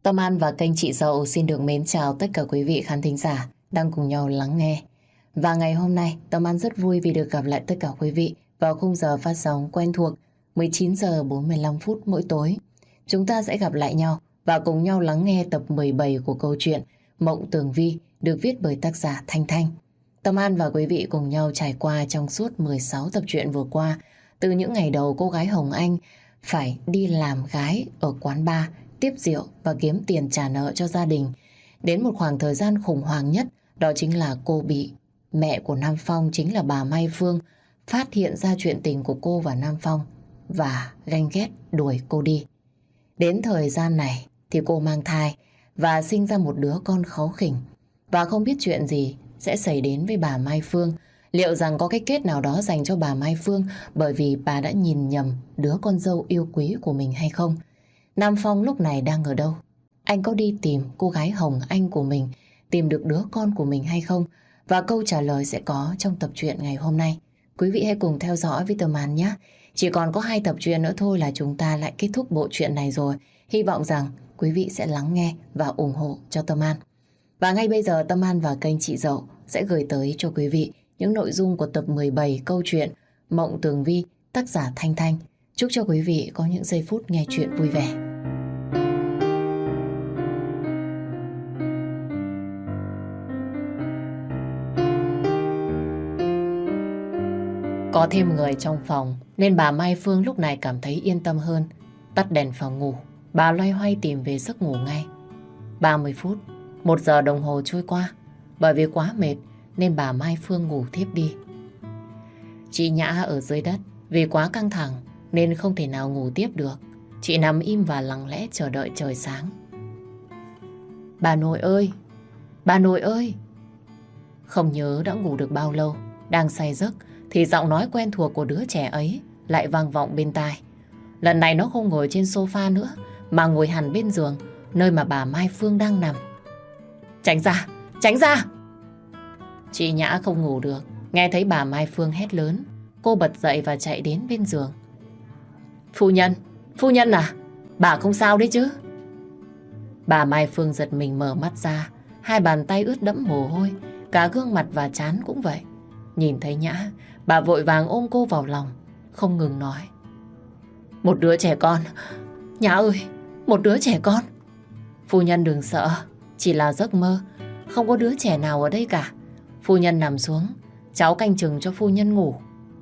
Tâm An và kênh Chị Dậu xin được mến chào tất cả quý vị khán thính giả đang cùng nhau lắng nghe. Và ngày hôm nay, Tâm An rất vui vì được gặp lại tất cả quý vị vào khung giờ phát sóng quen thuộc 19 giờ 45 phút mỗi tối. Chúng ta sẽ gặp lại nhau và cùng nhau lắng nghe tập 17 của câu chuyện Mộng Tường Vi được viết bởi tác giả Thanh Thanh. Tâm An và quý vị cùng nhau trải qua trong suốt 16 tập truyện vừa qua, từ những ngày đầu cô gái Hồng Anh phải đi làm gái ở quán bar, tiếp rượu và kiếm tiền trả nợ cho gia đình. Đến một khoảng thời gian khủng hoảng nhất, đó chính là cô bị mẹ của Nam Phong, chính là bà Mai Phương, phát hiện ra chuyện tình của cô và Nam Phong và ganh ghét đuổi cô đi. Đến thời gian này thì cô mang thai và sinh ra một đứa con kháu khỉnh. Và không biết chuyện gì sẽ xảy đến với bà Mai Phương. Liệu rằng có cái kết nào đó dành cho bà Mai Phương bởi vì bà đã nhìn nhầm đứa con dâu yêu quý của mình hay không? Nam Phong lúc này đang ở đâu? Anh có đi tìm cô gái Hồng Anh của mình, tìm được đứa con của mình hay không? Và câu trả lời sẽ có trong tập truyện ngày hôm nay. Quý vị hãy cùng theo dõi với Tâm An nhé. Chỉ còn có 2 tập truyện nữa thôi là chúng ta lại kết thúc bộ truyện này rồi. Hy vọng rằng quý vị sẽ lắng nghe và ủng hộ cho Tâm An. Và ngay bây giờ Tâm An và kênh Chị Dậu sẽ gửi tới cho quý vị những nội dung của tập 17 câu chuyện Mộng Tường Vi, tác giả Thanh Thanh. Chúc cho quý vị có những giây phút nghe chuyện vui vẻ. Có thêm người trong phòng nên bà Mai Phương lúc này cảm thấy yên tâm hơn. Tắt đèn phòng ngủ, bà loay hoay tìm về giấc ngủ ngay. 30 phút, 1 giờ đồng hồ trôi qua. Bởi vì quá mệt nên bà Mai Phương ngủ thiếp đi. Chị Nhã ở dưới đất vì quá căng thẳng nên không thể nào ngủ tiếp được. Chị nằm im và lặng lẽ chờ đợi trời sáng. Bà nội ơi! Bà nội ơi! Không nhớ đã ngủ được bao lâu, đang say giấc thì giọng nói quen thuộc của đứa trẻ ấy lại vang vọng bên tai. Lần này nó không ngồi trên sofa nữa mà ngồi hẳn bên giường, nơi mà bà Mai Phương đang nằm. Tránh ra! Tránh ra! Chị Nhã không ngủ được, nghe thấy bà Mai Phương hét lớn. Cô bật dậy và chạy đến bên giường. Phu nhân à, bà không sao đấy chứ? Bà Mai Phương giật mình mở mắt ra, 2 bàn tay ướt đẫm mồ hôi, cả gương mặt và trán cũng vậy. Nhìn thấy Nhã, bà vội vàng ôm cô vào lòng, không ngừng nói. Một đứa trẻ con, Nhã ơi, một đứa trẻ con. Phu nhân đừng sợ, chỉ là giấc mơ, không có đứa trẻ nào ở đây cả. Phu nhân nằm xuống, cháu canh chừng cho phu nhân ngủ.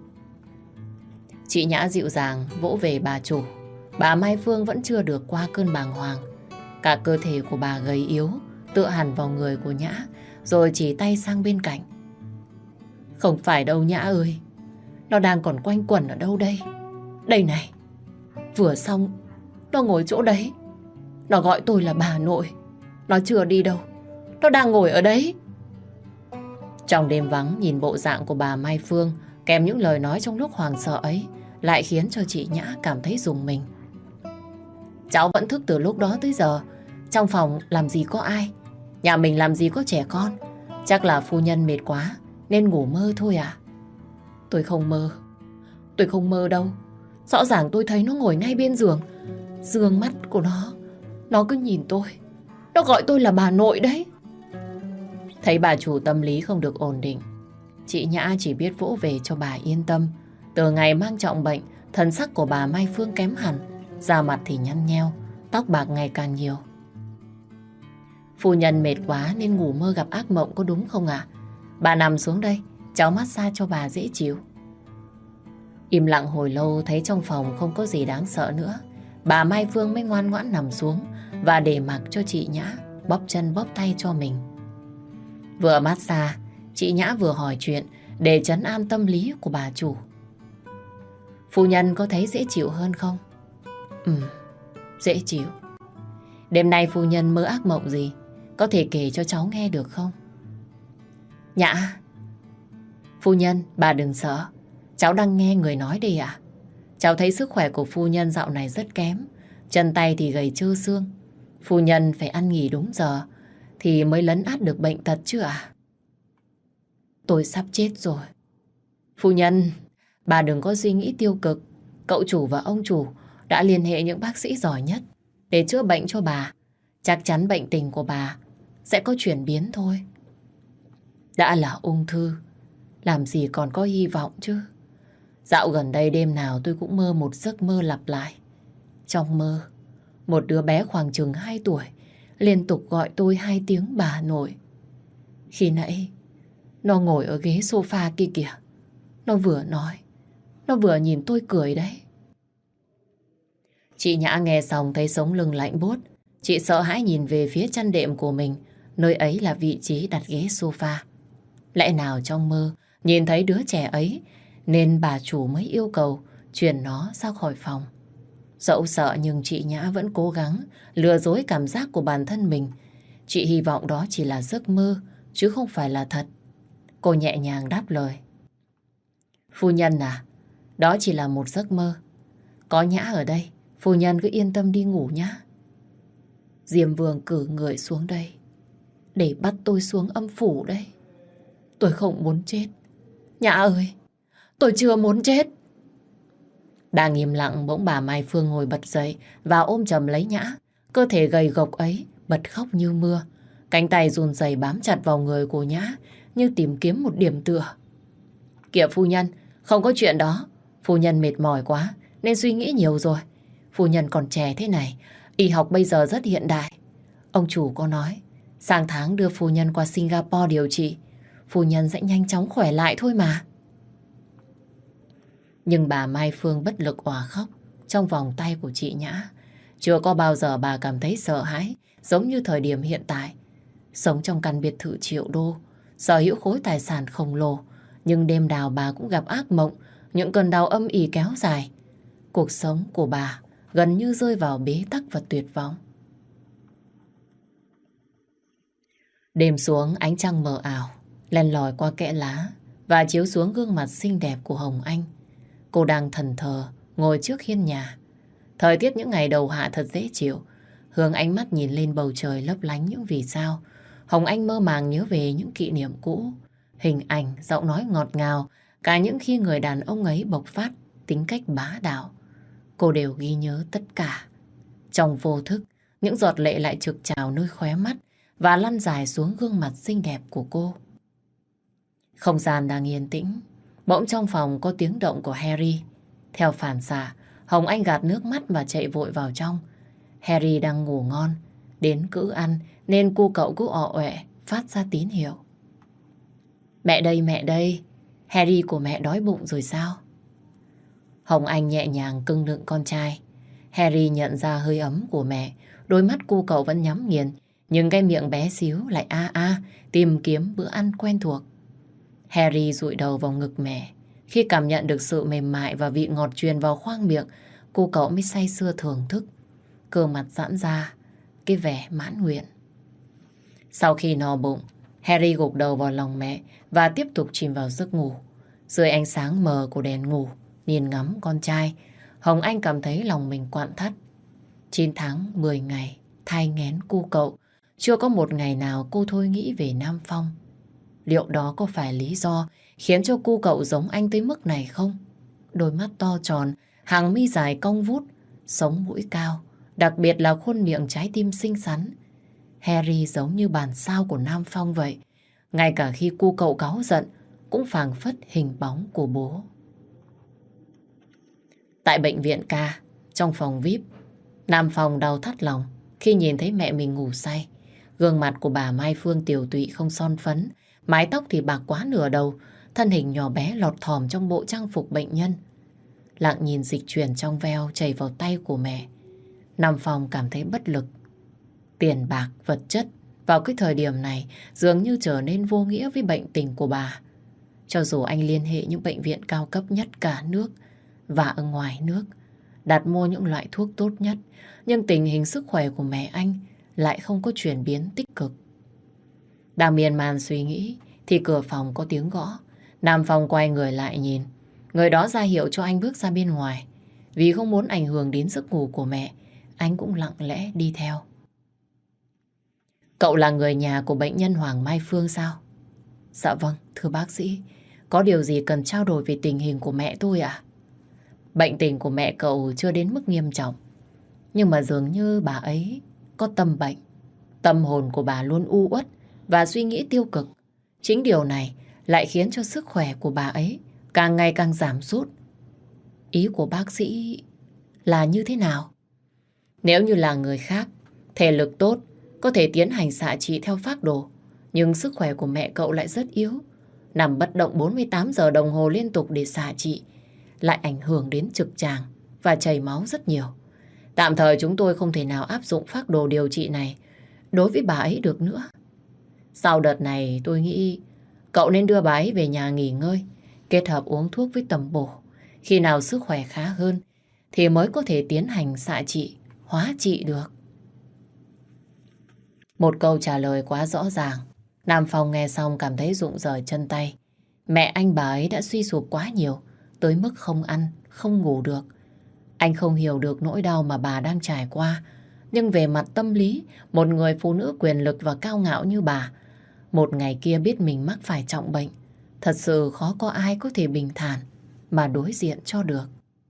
Chị Nhã dịu dàng vỗ về bà chủ. Bà Mai Phương vẫn chưa được qua cơn bàng hoàng. Cả cơ thể của bà gầy yếu, tựa hẳn vào người của Nhã, rồi chỉ tay sang bên cạnh. Không phải đâu Nhã ơi, nó đang còn quanh quẩn ở đâu đây? Đây này, vừa xong, nó ngồi chỗ đấy. Nó gọi tôi là bà nội. Nó chưa đi đâu, nó đang ngồi ở đấy. Trong đêm vắng, nhìn bộ dạng của bà Mai Phương kèm những lời nói trong lúc hoảng sợ ấy lại khiến cho chị Nhã cảm thấy rùng mình. Cháu vẫn thức từ lúc đó tới giờ. Trong phòng làm gì có ai, nhà mình làm gì có trẻ con. Chắc là phu nhân mệt quá nên ngủ mơ thôi à? Tôi không mơ. Tôi không mơ đâu. Rõ ràng tôi thấy nó ngồi ngay bên giường. Dương mắt của nó cứ nhìn tôi. Nó gọi tôi là bà nội đấy. Thấy bà chủ tâm lý không được ổn định, chị Nhã chỉ biết vỗ về cho bà yên tâm. Từ ngày mang trọng bệnh, thần sắc của bà Mai Phương kém hẳn, da mặt thì nhăn nheo, tóc bạc ngày càng nhiều. Phu nhân mệt quá nên ngủ mơ gặp ác mộng có đúng không ạ? Bà nằm xuống đây, cháu massage cho bà dễ chịu. Im lặng hồi lâu thấy trong phòng không có gì đáng sợ nữa, bà Mai Phương mới ngoan ngoãn nằm xuống và để mặc cho chị Nhã bóp chân bóp tay cho mình. Vừa massage, chị Nhã vừa hỏi chuyện để trấn an tâm lý của bà chủ. Phu nhân có thấy dễ chịu hơn không? Dễ chịu. Đêm nay phu nhân mơ ác mộng gì? Có thể kể cho cháu nghe được không? Nhã! Phu nhân, bà đừng sợ. Cháu đang nghe người nói đây ạ. Cháu thấy sức khỏe của phu nhân dạo này rất kém. Chân tay thì gầy trơ xương. Phu nhân phải ăn nghỉ đúng giờ thì mới lấn át được bệnh tật chứ ạ? Tôi sắp chết rồi. Phu nhân, bà đừng có suy nghĩ tiêu cực. Cậu chủ và ông chủ đã liên hệ những bác sĩ giỏi nhất để chữa bệnh cho bà. chắc chắn bệnh tình của bà sẽ có chuyển biến thôi. Đã là ung thư, làm gì còn có hy vọng chứ. Dạo gần đây đêm nào tôi cũng mơ một giấc mơ lặp lại. Trong mơ, một đứa bé khoảng chừng 2 tuổi liên tục gọi tôi 2 tiếng bà nội. Khi nãy, nó ngồi ở ghế sofa kia kìa. Nó vừa nói, nó vừa nhìn tôi cười đấy. Chị Nhã nghe xong thấy sống lưng lạnh buốt. Chị sợ hãi nhìn về phía chăn đệm của mình, nơi ấy là vị trí đặt ghế sofa. Lẽ nào trong mơ nhìn thấy đứa trẻ ấy nên bà chủ mới yêu cầu chuyển nó ra khỏi phòng. Dẫu sợ nhưng chị Nhã vẫn cố gắng lừa dối cảm giác của bản thân mình. Chị hy vọng đó chỉ là giấc mơ chứ không phải là thật. Cô nhẹ nhàng đáp lời. Phu nhân à, đó chỉ là một giấc mơ. Có Nhã ở đây, phu nhân cứ yên tâm đi ngủ nhá. Diêm Vương cử người xuống đây để bắt tôi xuống âm phủ đấy. Tôi không muốn chết. Nhã ơi, tôi chưa muốn chết. Đang im lặng bỗng bà Mai Phương ngồi bật dậy và ôm chầm lấy Nhã. Cơ thể gầy gộc ấy bật khóc như mưa. Cánh tay run rẩy bám chặt vào người của Nhã như tìm kiếm một điểm tựa. Kìa phu nhân, không có chuyện đó. Phu nhân mệt mỏi quá nên suy nghĩ nhiều rồi. Phu nhân còn trẻ thế này, y học bây giờ rất hiện đại. Ông chủ có nói sang tháng đưa phu nhân qua Singapore điều trị. Phu nhân sẽ nhanh chóng khỏe lại thôi mà. Nhưng bà Mai Phương bất lực òa khóc trong vòng tay của chị Nhã. Chưa có bao giờ bà cảm thấy sợ hãi giống như thời điểm hiện tại. Sống trong căn biệt thự triệu đô, sở hữu khối tài sản khổng lồ, nhưng đêm nào bà cũng gặp ác mộng, những cơn đau âm ỉ kéo dài. Cuộc sống của bà gần như rơi vào bế tắc và tuyệt vọng. Đêm xuống ánh trăng mờ ảo, len lỏi qua kẽ lá và chiếu xuống gương mặt xinh đẹp của Hồng Anh. Cô đang thẫn thờ ngồi trước hiên nhà. Thời tiết những ngày đầu hạ thật dễ chịu. Hướng ánh mắt nhìn lên bầu trời lấp lánh những vì sao. Hồng Anh mơ màng nhớ về những kỷ niệm cũ. Hình ảnh, giọng nói ngọt ngào, cả những khi người đàn ông ấy bộc phát tính cách bá đạo. Cô đều ghi nhớ tất cả. Trong vô thức, những giọt lệ lại trực trào nơi khóe mắt và lăn dài xuống gương mặt xinh đẹp của cô. Không gian đang yên tĩnh. Bỗng trong phòng có tiếng động của Harry. Theo phản xạ, Hồng Anh gạt nước mắt và chạy vội vào trong. Harry đang ngủ ngon, đến cữ ăn nên cô cậu cứ ọ ọe phát ra tín hiệu. Mẹ đây, mẹ đây. Harry của mẹ đói bụng rồi sao? Hồng Anh nhẹ nhàng cưng nựng con trai. Harry nhận ra hơi ấm của mẹ. Đôi mắt cô cậu vẫn nhắm nghiền, nhưng cái miệng bé xíu lại tìm kiếm bữa ăn quen thuộc. Harry dụi đầu vào ngực mẹ. Khi cảm nhận được sự mềm mại và vị ngọt truyền vào khoang miệng, cô cậu mới say sưa thưởng thức. Cơ mặt giãn ra cái vẻ mãn nguyện. Sau khi no bụng, Harry gục đầu vào lòng mẹ và tiếp tục chìm vào giấc ngủ. Dưới ánh sáng mờ của đèn ngủ, nhìn ngắm con trai, Hồng Anh cảm thấy lòng mình quặn thắt. 9 tháng 10 ngày thai nghén cu cậu, chưa có một ngày nào cô thôi nghĩ về Nam Phong. Liệu đó có phải lý do khiến cho cu cậu giống anh tới mức này không? Đôi mắt to tròn, hàng mi dài cong vút, sống mũi cao, đặc biệt là khuôn miệng trái tim xinh xắn. Harry giống như bản sao của Nam Phong vậy. Ngay cả khi cu cậu cáu giận, cũng phảng phất hình bóng của bố. Tại bệnh viện ca, trong phòng VIP, Nam Phong đau thắt lòng khi nhìn thấy mẹ mình ngủ say. Gương mặt của bà Mai Phương tiều tụy không son phấn, mái tóc thì bạc quá nửa đầu, thân hình nhỏ bé lọt thỏm trong bộ trang phục bệnh nhân. Lặng nhìn dịch chuyển trong veo chảy vào tay của mẹ. Nam Phong cảm thấy bất lực. Tiền bạc, vật chất vào cái thời điểm này dường như trở nên vô nghĩa với bệnh tình của bà. Cho dù anh liên hệ những bệnh viện cao cấp nhất cả nước và ở ngoài nước, đặt mua những loại thuốc tốt nhất, nhưng tình hình sức khỏe của mẹ anh lại không có chuyển biến tích cực. Đang miên man suy nghĩ thì cửa phòng có tiếng gõ. Nam Phong quay người lại nhìn. Người đó ra hiệu cho anh bước ra bên ngoài. Vì không muốn ảnh hưởng đến giấc ngủ của mẹ, anh cũng lặng lẽ đi theo. Cậu là người nhà của bệnh nhân Hoàng Mai Phương sao? Dạ vâng, thưa bác sĩ. Có điều gì cần trao đổi về tình hình của mẹ tôi à? Bệnh tình của mẹ cậu chưa đến mức nghiêm trọng, nhưng mà dường như bà ấy có tâm bệnh. Tâm hồn của bà luôn u uất và suy nghĩ tiêu cực. Chính điều này lại khiến cho sức khỏe của bà ấy càng ngày càng giảm sút. Ý của bác sĩ là như thế nào? Nếu như là người khác, thể lực tốt, có thể tiến hành xạ trị theo phác đồ. Nhưng sức khỏe của mẹ cậu lại rất yếu. Nằm bất động 48 giờ đồng hồ liên tục để xạ trị, lại ảnh hưởng đến trực tràng và chảy máu rất nhiều. Tạm thời chúng tôi không thể nào áp dụng phác đồ điều trị này đối với bà ấy được nữa. Sau đợt này tôi nghĩ cậu nên đưa bà ấy về nhà nghỉ ngơi, kết hợp uống thuốc với tầm bổ. Khi nào sức khỏe khá hơn thì mới có thể tiến hành xạ trị, hóa trị được. Một câu trả lời quá rõ ràng. Nam Phong nghe xong cảm thấy rụng rời chân tay. Mẹ anh bà ấy đã suy sụp quá nhiều, tới mức không ăn, không ngủ được. Anh không hiểu được nỗi đau mà bà đang trải qua. Nhưng về mặt tâm lý, một người phụ nữ quyền lực và cao ngạo như bà, một ngày kia biết mình mắc phải trọng bệnh, thật sự khó có ai có thể bình thản mà đối diện cho được.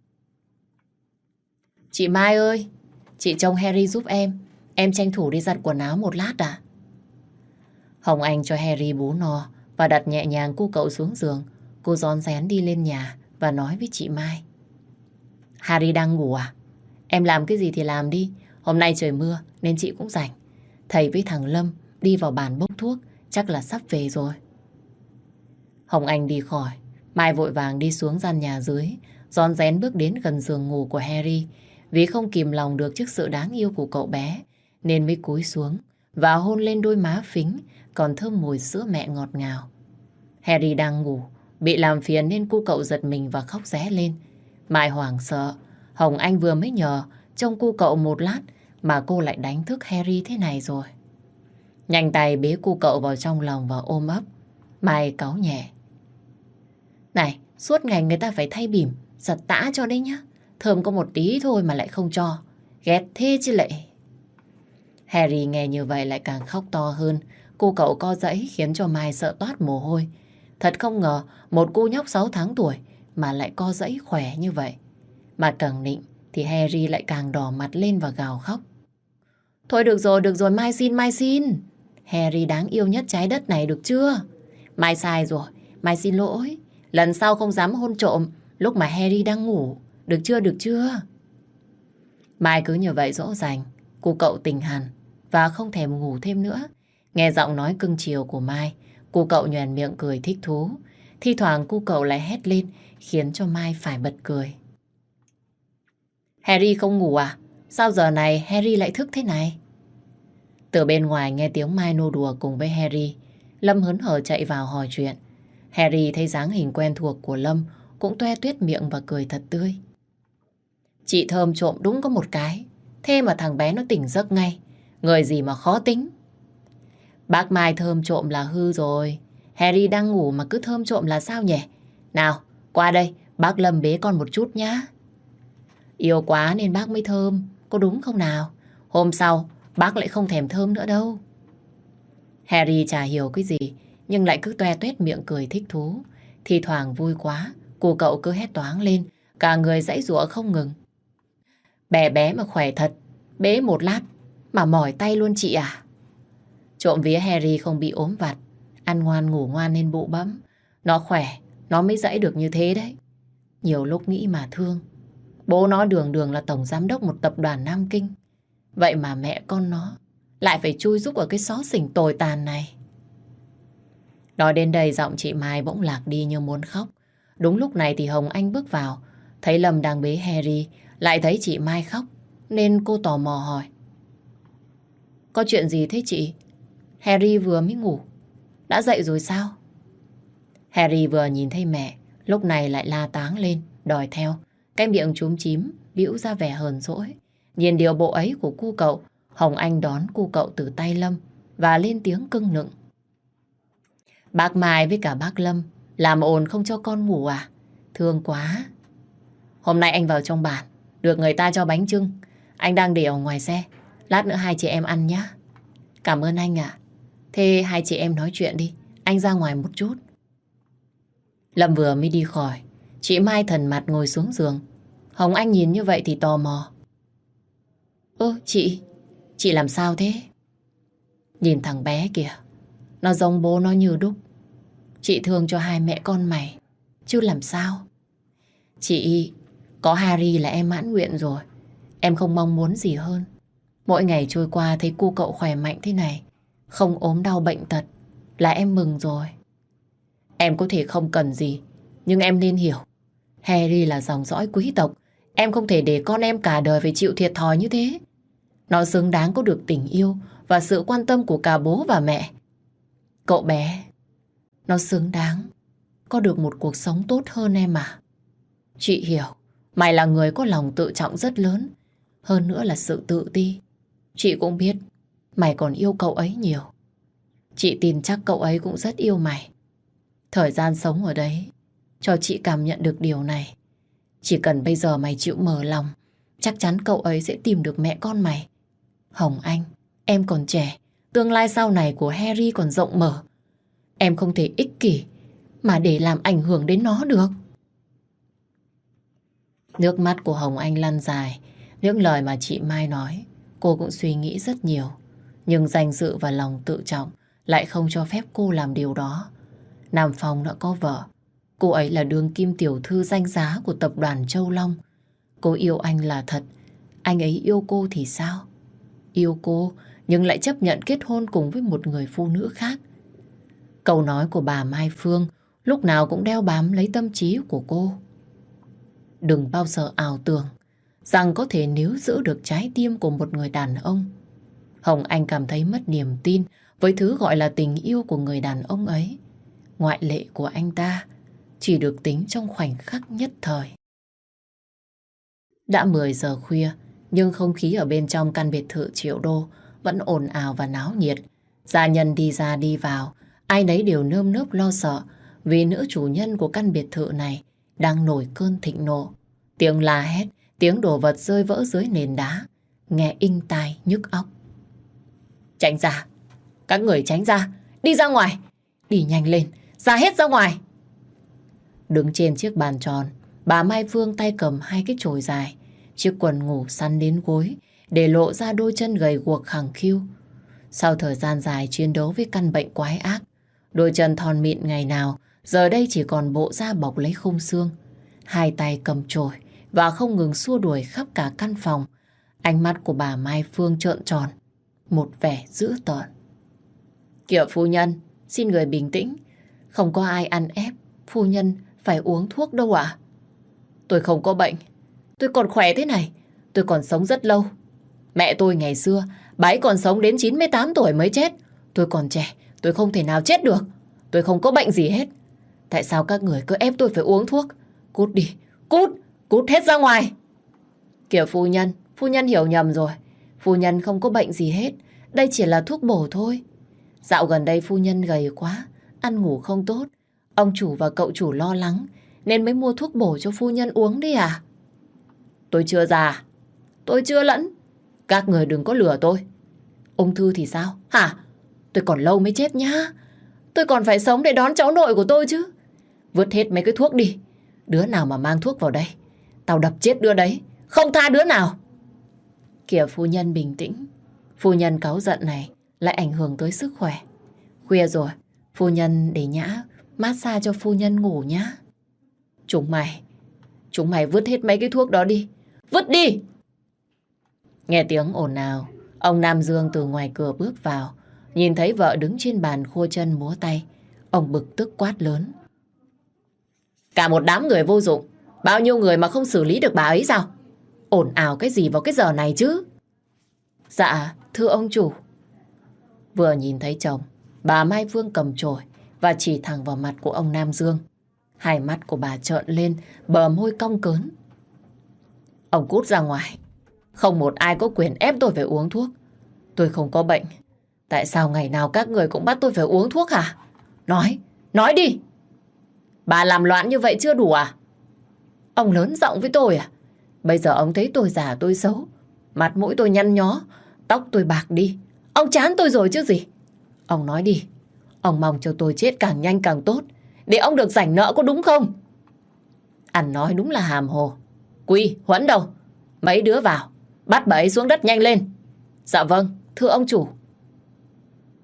Chị Mai ơi, chị trông Harry giúp em tranh thủ đi giặt quần áo một lát à? Hồng Anh cho Harry bú no và đặt nhẹ nhàng cu cậu xuống giường. Cô rón rén đi lên nhà và nói với chị Mai. Harry đang ngủ à? Em làm cái gì thì làm đi. Hôm nay trời mưa nên chị cũng rảnh. Thầy với thằng Lâm đi vào bàn bốc thuốc, chắc là sắp về rồi. Hồng Anh đi khỏi, Mai vội vàng đi xuống gian nhà dưới, rón rén bước đến gần giường ngủ của Harry. Vì không kìm lòng được trước sự đáng yêu của cậu bé, nên mới cúi xuống và hôn lên đôi má phính còn thơm mùi sữa mẹ ngọt ngào. Harry đang ngủ, bị làm phiền nên cu cậu giật mình và khóc ré lên. Mai hoảng sợ, Hồng Anh vừa mới nhờ trông cu cậu một lát mà cô lại đánh thức Harry thế này rồi. Nhanh tay bế cu cậu vào trong lòng và ôm ấp. Mai cáu nhẹ. Này, suốt ngày người ta phải thay bỉm, giặt tã cho đấy nhá. Thơm có một tí thôi mà lại không cho. Ghét thế chứ lệ. Harry nghe như vậy lại càng khóc to hơn. Cô cậu co giãy khiến cho Mai sợ toát mồ hôi. Thật không ngờ một cô nhóc 6 tháng tuổi mà lại co giãy khỏe như vậy. Mặt càng nịnh thì Harry lại càng đỏ mặt lên và gào khóc. Thôi được rồi, Mai xin. Harry đáng yêu nhất trái đất này được chưa? Mai sai rồi, Mai xin lỗi. Lần sau không dám hôn trộm lúc mà Harry đang ngủ. Được chưa? Mai cứ như vậy dỗ dành. Cô cậu tỉnh hẳn và không thèm ngủ thêm nữa. Nghe giọng nói cưng chiều của Mai, cô cậu nhoẻn miệng cười thích thú. Thi thoảng cô cậu lại hét lên khiến cho Mai phải bật cười. Harry không ngủ à? Sao giờ này Harry lại thức thế này? Từ bên ngoài nghe tiếng Mai nô đùa cùng với Harry, Lâm hớn hở chạy vào hỏi chuyện. Harry thấy dáng hình quen thuộc của Lâm cũng toe toét miệng và cười thật tươi. Chị thơm trộm đúng có một cái, thế mà thằng bé nó tỉnh giấc ngay. Người gì mà khó tính. Bác Mai thơm trộm là hư rồi. Harry đang ngủ mà cứ thơm trộm là sao nhỉ? Nào, qua đây, bác Lâm bế con một chút nhá. Yêu quá nên bác mới thơm, có đúng không nào? Hôm sau, bác lại không thèm thơm nữa đâu. Harry chả hiểu cái gì, nhưng lại cứ toe toét miệng cười thích thú. Thì thoảng vui quá, cô cậu cứ hét toáng lên, cả người giãy giụa không ngừng. Bé bé mà khỏe thật, bế một lát mà mỏi tay luôn chị à? Trộm vía Harry không bị ốm vặt, ăn ngoan ngủ ngoan nên bụ bẫm. Nó khỏe, nó mới dãy được như thế đấy. Nhiều lúc nghĩ mà thương. Bố nó đường đường là tổng giám đốc một tập đoàn Nam Kinh. Vậy mà mẹ con nó lại phải chui rúc ở cái xó xỉnh tồi tàn này. Nói đến đây giọng chị Mai bỗng lạc đi như muốn khóc. Đúng lúc này thì Hồng Anh bước vào, thấy Lâm đang bế Harry, lại thấy chị Mai khóc, nên cô tò mò hỏi. Có chuyện gì thế chị? Harry vừa mới ngủ, đã dậy rồi sao? Harry vừa nhìn thấy mẹ, lúc này lại la táng lên, đòi theo. Cái miệng chúm chím, bĩu ra vẻ hờn dỗi. Nhìn điều bộ ấy của cu cậu, Hồng Anh đón cu cậu từ tay Lâm và lên tiếng cưng nựng. Bác Mai với cả bác Lâm làm ồn không cho con ngủ à? Thương quá. Hôm nay anh vào trong bản, được người ta cho bánh chưng. Anh đang để ở ngoài xe. Lát nữa hai chị em ăn nhá. Cảm ơn anh ạ. Thế hai chị em nói chuyện đi. Anh ra ngoài một chút. Lâm vừa mới đi khỏi, chị Mai thần mặt ngồi xuống giường. Hồng Anh nhìn như vậy thì tò mò. Ơ chị làm sao thế? Nhìn thằng bé kìa, nó giống bố nó như đúc. Chị thương cho hai mẹ con mày, chứ làm sao. Chị có Harry là em mãn nguyện rồi. Em không mong muốn gì hơn. Mỗi ngày trôi qua thấy cu cậu khỏe mạnh thế này, không ốm đau bệnh tật, là em mừng rồi. Em có thể không cần gì, nhưng em nên hiểu, Harry là dòng dõi quý tộc. Em không thể để con em cả đời phải chịu thiệt thòi như thế. Nó xứng đáng có được tình yêu và sự quan tâm của cả bố và mẹ. Cậu bé, nó xứng đáng có được một cuộc sống tốt hơn em à. Chị hiểu, mày là người có lòng tự trọng rất lớn, hơn nữa là sự tự ti. Chị cũng biết mày còn yêu cậu ấy nhiều. Chị tin chắc cậu ấy cũng rất yêu mày. Thời gian sống ở đấy cho chị cảm nhận được điều này. Chỉ cần bây giờ mày chịu mở lòng, chắc chắn cậu ấy sẽ tìm được mẹ con mày. Hồng Anh, em còn trẻ, tương lai sau này của Harry còn rộng mở. Em không thể ích kỷ mà để làm ảnh hưởng đến nó được. Nước mắt của Hồng Anh lăn dài. Những lời mà chị Mai nói, cô cũng suy nghĩ rất nhiều. Nhưng danh dự và lòng tự trọng lại không cho phép cô làm điều đó. Nam Phong đã có vợ. Cô ấy là đương kim tiểu thư danh giá của tập đoàn Châu Long. Cô yêu anh là thật. Anh ấy yêu cô thì sao? Yêu cô nhưng lại chấp nhận kết hôn cùng với một người phụ nữ khác. Câu nói của bà Mai Phương lúc nào cũng đeo bám lấy tâm trí của cô. Đừng bao giờ ảo tưởng rằng có thể níu giữ được trái tim của một người đàn ông. Hồng Anh cảm thấy mất niềm tin với thứ gọi là tình yêu của người đàn ông ấy. Ngoại lệ của anh ta chỉ được tính trong khoảnh khắc nhất thời. Đã 10 giờ khuya, nhưng không khí ở bên trong căn biệt thự triệu đô vẫn ồn ào và náo nhiệt. Gia nhân đi ra đi vào, ai nấy đều nơm nớp lo sợ vì nữ chủ nhân của căn biệt thự này đang nổi cơn thịnh nộ. Tiếng la hét, tiếng đồ vật rơi vỡ dưới nền đá, nghe inh tai nhức óc. Tránh ra, các người tránh ra, đi ra ngoài, đi nhanh lên, ra hết ra ngoài. Đứng trên chiếc bàn tròn, bà Mai Phương tay cầm hai cái chổi dài, chiếc quần ngủ săn đến gối, để lộ ra đôi chân gầy guộc khẳng khiu. Sau thời gian dài chiến đấu với căn bệnh quái ác, đôi chân thon mịn ngày nào giờ đây chỉ còn bộ da bọc lấy khung xương. Hai tay cầm chổi và không ngừng xua đuổi khắp cả căn phòng. Ánh mắt của bà Mai Phương trợn tròn, một vẻ dữ tợn. Kìa phu nhân, xin người bình tĩnh. Không có ai ăn ép phu nhân phải uống thuốc đâu ạ. Tôi không có bệnh, tôi còn khỏe thế này, tôi còn sống rất lâu. Mẹ tôi ngày xưa, bà ấy còn sống đến 98 tuổi mới chết. Tôi còn trẻ, tôi không thể nào chết được. Tôi không có bệnh gì hết. Tại sao các người cứ ép tôi phải uống thuốc? Cút đi, cút, cút hết ra ngoài. Kìa phu nhân hiểu nhầm rồi. Phu nhân không có bệnh gì hết, đây chỉ là thuốc bổ thôi. Dạo gần đây phu nhân gầy quá, ăn ngủ không tốt. Ông chủ và cậu chủ lo lắng nên mới mua thuốc bổ cho phu nhân uống đi à? Tôi chưa già, tôi chưa lẫn. Các người đừng có lừa tôi. Ung thư thì sao? Hả? Tôi còn lâu mới chết nhá. Tôi còn phải sống để đón cháu nội của tôi chứ. Vứt hết mấy cái thuốc đi. Đứa nào mà mang thuốc vào đây, tao đập chết đứa đấy, không tha đứa nào. Kìa phu nhân bình tĩnh. Phu nhân cáu giận này lại ảnh hưởng tới sức khỏe. Khuya rồi, phu nhân để Nhã massage cho phu nhân ngủ nhá. Chúng mày vứt hết mấy cái thuốc đó đi. Vứt đi! Nghe tiếng ồn ào, ông Nam Dương từ ngoài cửa bước vào. Nhìn thấy vợ đứng trên bàn khua chân múa tay, ông bực tức quát lớn. Cả một đám người vô dụng, bao nhiêu người mà không xử lý được bà ấy sao? Ồn ào cái gì vào cái giờ này chứ? Dạ, thưa ông chủ. Vừa nhìn thấy chồng, bà Mai Phương cầm chổi và chỉ thẳng vào mặt của ông Nam Dương. Hai mắt của bà trợn lên, bờ môi cong cớn. Ông cút ra ngoài. Không một ai có quyền ép tôi phải uống thuốc. Tôi không có bệnh. Tại sao ngày nào các người cũng bắt tôi phải uống thuốc hả? Nói đi. Bà làm loạn như vậy chưa đủ à? Ông lớn giọng với tôi à? Bây giờ ông thấy tôi già tôi xấu, mặt mũi tôi nhăn nhó, tóc tôi bạc đi. Ông chán tôi rồi chứ gì? Ông nói đi. Ông mong cho tôi chết càng nhanh càng tốt, để ông được rảnh nợ có đúng không? Anh nói đúng là hàm hồ. Quy, Huấn đâu? Mấy đứa vào, bắt bà ấy xuống đất nhanh lên. Dạ vâng, thưa ông chủ.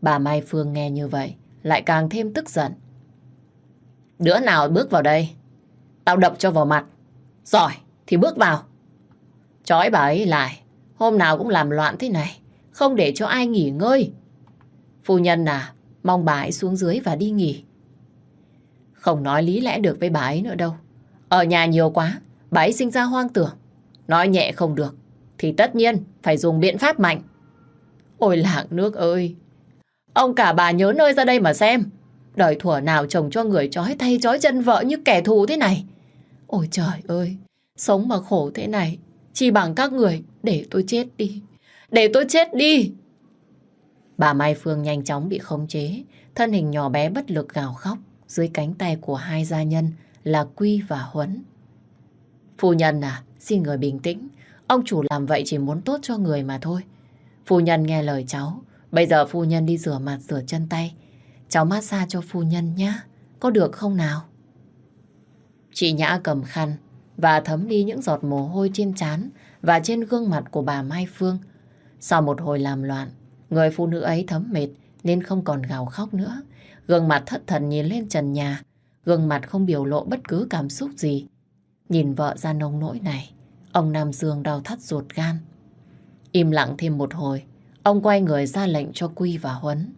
Bà Mai Phương nghe như vậy, lại càng thêm tức giận. Đứa nào bước vào đây, tao đập cho vào mặt. Giỏi thì bước vào. Trói bà ấy lại, hôm nào cũng làm loạn thế này, không để cho ai nghỉ ngơi. Phu nhân à, mong bà ấy xuống dưới và đi nghỉ. Không nói lý lẽ được với bà ấy nữa đâu. Ở nhà nhiều quá, bà ấy sinh ra hoang tưởng. Nói nhẹ không được, thì tất nhiên phải dùng biện pháp mạnh. Ôi làng nước ơi, ông cả bà nhớ nơi ra đây mà xem. Đời thuở nào chồng cho người trói tay trói chân vợ như kẻ thù thế này. Ôi trời ơi, sống mà khổ thế này, chỉ bằng các người để tôi chết đi. Để tôi chết đi. Bà Mai Phương nhanh chóng bị khống chế, thân hình nhỏ bé bất lực gào khóc dưới cánh tay của hai gia nhân là Quy và Huấn. Phu nhân à, xin người bình tĩnh. Ông chủ làm vậy chỉ muốn tốt cho người mà thôi. Phu nhân nghe lời cháu. Bây giờ phu nhân đi rửa mặt rửa chân tay. Cháu massage cho phu nhân nhé. Có được không nào? Chị Nhã cầm khăn và thấm đi những giọt mồ hôi trên trán và trên gương mặt của bà Mai Phương. Sau một hồi làm loạn, người phụ nữ ấy thấm mệt nên không còn gào khóc nữa. Gương mặt thất thần nhìn lên trần nhà. Gương mặt không biểu lộ bất cứ cảm xúc gì. Nhìn vợ ra nông nỗi này, ông Nam Dương đau thắt ruột gan. Im lặng thêm một hồi, ông quay người ra lệnh cho Quy và Huấn.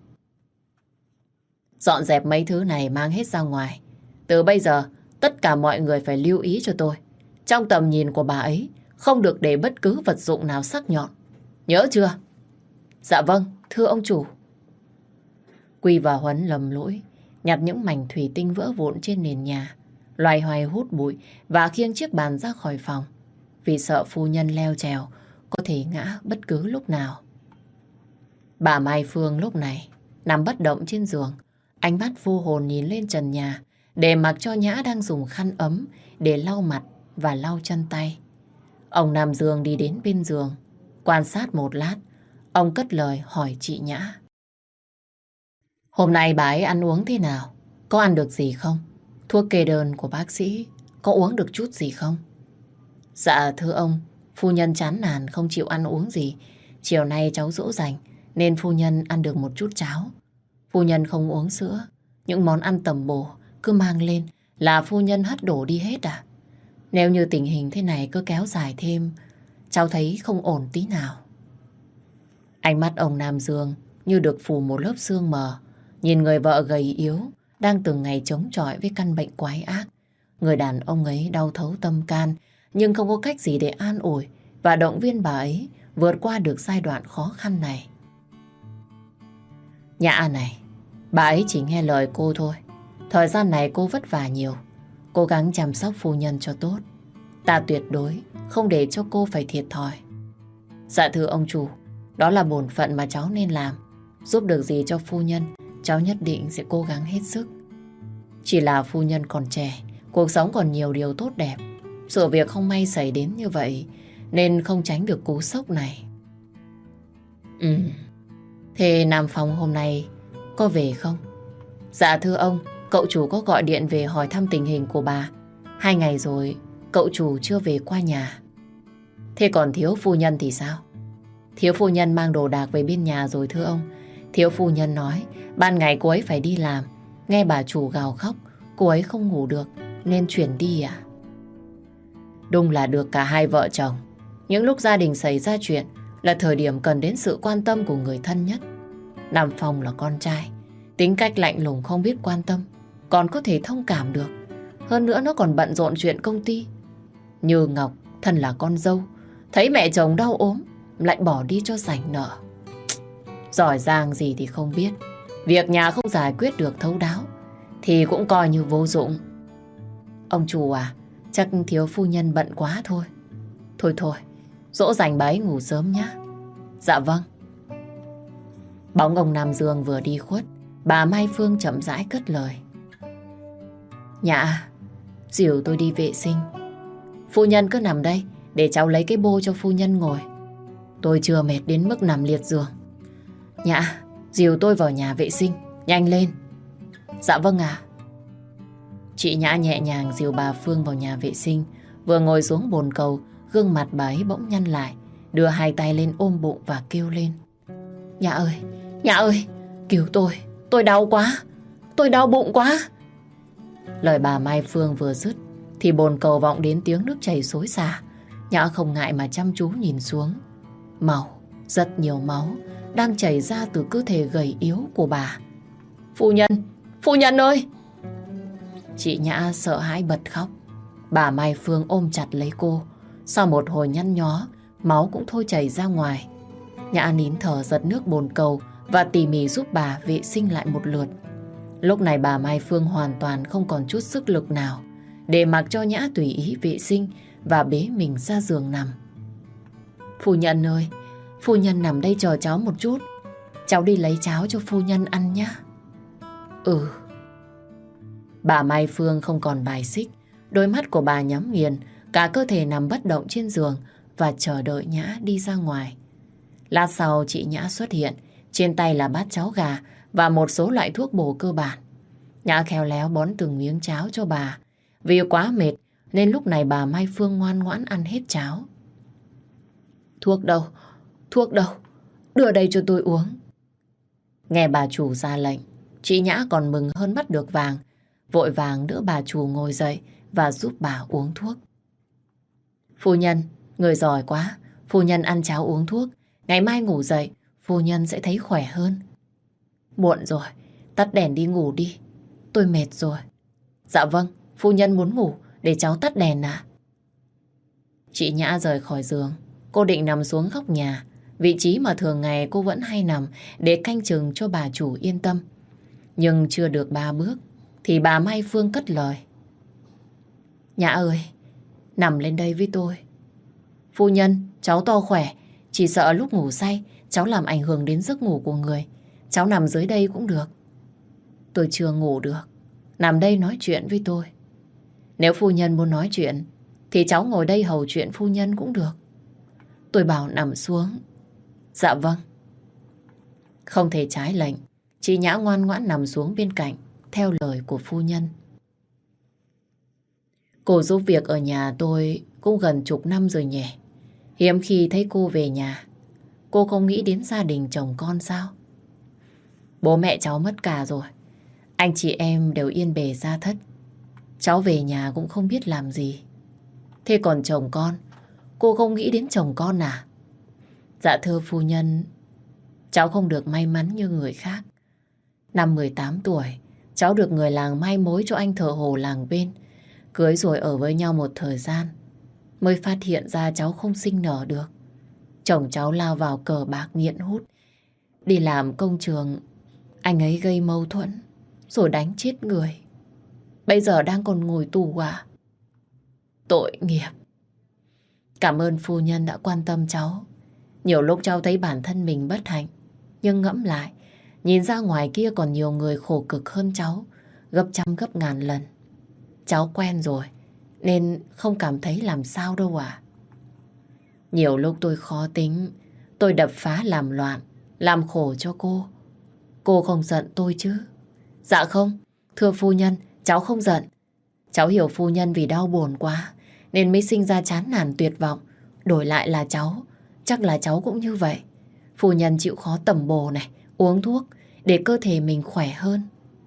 Dọn dẹp mấy thứ này mang hết ra ngoài. Từ bây giờ, tất cả mọi người phải lưu ý cho tôi. Trong tầm nhìn của bà ấy, không được để bất cứ vật dụng nào sắc nhọn. Nhớ chưa? Dạ vâng, thưa ông chủ. Quy và Huấn lầm lũi, nhặt những mảnh thủy tinh vỡ vụn trên nền nhà, loay hoay hút bụi và khiêng chiếc bàn ra khỏi phòng. Vì sợ phu nhân leo trèo, có thể ngã bất cứ lúc nào. Bà Mai Phương lúc này nằm bất động trên giường, ánh mắt vô hồn nhìn lên trần nhà, để mặc cho Nhã đang dùng khăn ấm để lau mặt và lau chân tay. Ông Nam Dương đi đến bên giường, quan sát một lát, ông cất lời hỏi chị Nhã. Hôm nay bà ấy ăn uống thế nào? Có ăn được gì không? Thuốc kê đơn của bác sĩ có uống được chút gì không? Dạ thưa ông, phu nhân chán nản không chịu ăn uống gì. Chiều nay cháu dỗ dành nên phu nhân ăn được một chút cháo. Phu nhân không uống sữa. Những món ăn tầm bổ cứ mang lên là phu nhân hất đổ đi hết à? Nếu như tình hình thế này cứ kéo dài thêm, cháu thấy không ổn tí nào. Ánh mắt ông Nam Dương như được phủ một lớp sương mờ, nhìn người vợ gầy yếu đang từng ngày chống chọi với căn bệnh quái ác. Người đàn ông ấy đau thấu tâm can, nhưng không có cách gì để an ủi và động viên bà ấy vượt qua được giai đoạn khó khăn này. Nhã này, bà ấy chỉ nghe lời cô thôi. Thời gian này cô vất vả nhiều, cố gắng chăm sóc phu nhân cho tốt. Ta tuyệt đối không để cho cô phải thiệt thòi. Dạ thưa ông chủ, đó là bổn phận mà cháu nên làm. Giúp được gì cho phu nhân, cháu nhất định sẽ cố gắng hết sức. Chỉ là phu nhân còn trẻ, cuộc sống còn nhiều điều tốt đẹp. Sự việc không may xảy đến như vậy nên không tránh được cú sốc này. Thế Nam Phong hôm nay có về không? Dạ thưa ông, cậu chủ có gọi điện về hỏi thăm tình hình của bà. 2 ngày rồi cậu chủ chưa về qua nhà. Thế còn thiếu phu nhân thì sao? Thiếu phu nhân mang đồ đạc về bên nhà rồi thưa ông. Thiếu phu nhân nói ban ngày cô ấy phải đi làm. Nghe bà chủ gào khóc, cô ấy không ngủ được nên chuyển đi à? Đúng là được cả hai vợ chồng. Những lúc gia đình xảy ra chuyện là thời điểm cần đến sự quan tâm của người thân nhất. Nam Phong là con trai, tính cách lạnh lùng không biết quan tâm, còn có thể thông cảm được. Hơn nữa nó còn bận rộn chuyện công ty. Như Ngọc, thân là con dâu, thấy mẹ chồng đau ốm lại bỏ đi cho rảnh nợ. Giỏi giang gì thì không biết, việc nhà không giải quyết được thấu đáo thì cũng coi như vô dụng. Ông chủ à, chắc thiếu phu nhân bận quá thôi. Thôi, dỗ dành bà ấy ngủ sớm nhé. Dạ vâng. Bóng ông Nam Dương vừa đi khuất, bà Mai Phương chậm rãi cất lời. Nhã, dìu tôi đi vệ sinh. Phu nhân cứ nằm đây, để cháu lấy cái bô cho phu nhân ngồi. Tôi chưa mệt đến mức nằm liệt giường. Nhã, dìu tôi vào nhà vệ sinh, nhanh lên. Dạ vâng ạ. Chị Nhã nhẹ nhàng dìu bà Phương vào nhà vệ sinh. Vừa ngồi xuống bồn cầu, gương mặt bà ấy bỗng nhăn lại, đưa hai tay lên ôm bụng và kêu lên. Nhã ơi, Cứu tôi đau quá, tôi đau bụng quá. Lời bà Mai Phương vừa dứt thì bồn cầu vọng đến tiếng nước chảy xối xả. Nhã không ngại mà chăm chú nhìn xuống. Máu, rất nhiều máu đang chảy ra từ cơ thể gầy yếu của bà. Phu nhân ơi! Chị Nhã sợ hãi bật khóc. Bà Mai Phương ôm chặt lấy cô. Sau một hồi nhăn nhó, máu cũng thôi chảy ra ngoài. Nhã nín thở giật nước bồn cầu và tỉ mỉ giúp bà vệ sinh lại một lượt. Lúc này bà Mai Phương hoàn toàn không còn chút sức lực nào để mặc cho Nhã tùy ý vệ sinh và bế mình ra giường nằm. Phu nhân ơi, phu nhân nằm đây chờ cháu một chút. Cháu đi lấy cháo cho phu nhân ăn nhé. Ừ. Bà Mai Phương không còn bài xích. Đôi mắt của bà nhắm nghiền, cả cơ thể nằm bất động trên giường và chờ đợi Nhã đi ra ngoài. Lát sau chị Nhã xuất hiện, trên tay là bát cháo gà và một số loại thuốc bổ cơ bản. Nhã khéo léo bón từng miếng cháo cho bà. Vì quá mệt nên lúc này bà Mai Phương ngoan ngoãn ăn hết cháo. Thuốc đâu, đưa đây cho tôi uống. Nghe bà chủ ra lệnh, chị Nhã còn mừng hơn bắt được vàng. Vội vàng đỡ bà chủ ngồi dậy và giúp bà uống thuốc. Phu nhân, người giỏi quá, phu nhân ăn cháo uống thuốc. Ngày mai ngủ dậy, phu nhân sẽ thấy khỏe hơn. Muộn rồi, tắt đèn đi ngủ đi. Tôi mệt rồi. Dạ vâng, phu nhân muốn ngủ, để cháu tắt đèn à? Chị Nhã rời khỏi giường. Cô định nằm xuống góc nhà, vị trí mà thường ngày cô vẫn hay nằm để canh chừng cho bà chủ yên tâm. Nhưng chưa được 3 bước thì bà Mai Phương cất lời. Nhã ơi, nằm lên đây với tôi. Phu nhân, cháu to khỏe, chỉ sợ lúc ngủ say cháu làm ảnh hưởng đến giấc ngủ của người. Cháu nằm dưới đây cũng được. Tôi chưa ngủ được, nằm đây nói chuyện với tôi. Nếu phu nhân muốn nói chuyện thì cháu ngồi đây hầu chuyện phu nhân cũng được. Tôi bảo nằm xuống. Dạ vâng. Không thể trái lệnh, chị Nhã ngoan ngoãn nằm xuống bên cạnh theo lời của phu nhân. Cô giúp việc ở nhà tôi cũng gần chục năm rồi nhỉ. Hiếm khi thấy cô về nhà. Cô không nghĩ đến gia đình chồng con sao? Bố mẹ cháu mất cả rồi. Anh chị em đều yên bề gia thất. Cháu về nhà cũng không biết làm gì. Thế còn chồng con, cô không nghĩ đến chồng con à? Dạ thưa phu nhân, cháu không được may mắn như người khác. Năm 18 tuổi, cháu được người làng mai mối cho anh thợ hồ làng bên. Cưới rồi ở với nhau một thời gian, mới phát hiện ra cháu không sinh nở được. Chồng cháu lao vào cờ bạc nghiện hút. Đi làm công trường, anh ấy gây mâu thuẫn, rồi đánh chết người. Bây giờ đang còn ngồi tù à? Tội nghiệp. Cảm ơn phu nhân đã quan tâm cháu. Nhiều lúc cháu thấy bản thân mình bất hạnh, nhưng ngẫm lại, nhìn ra ngoài kia còn nhiều người khổ cực hơn cháu, gấp trăm gấp ngàn lần. Cháu quen rồi, nên không cảm thấy làm sao đâu à. Nhiều lúc tôi khó tính, tôi đập phá làm loạn, làm khổ cho cô. Cô không giận tôi chứ? Dạ không, thưa phu nhân, cháu không giận. Cháu hiểu phu nhân vì đau buồn quá, nên mới sinh ra chán nản tuyệt vọng. Đổi lại là cháu, chắc là cháu cũng như vậy. Phu nhân chịu khó tẩm bổ này, uống thuốc để cơ thể mình khỏe hơn.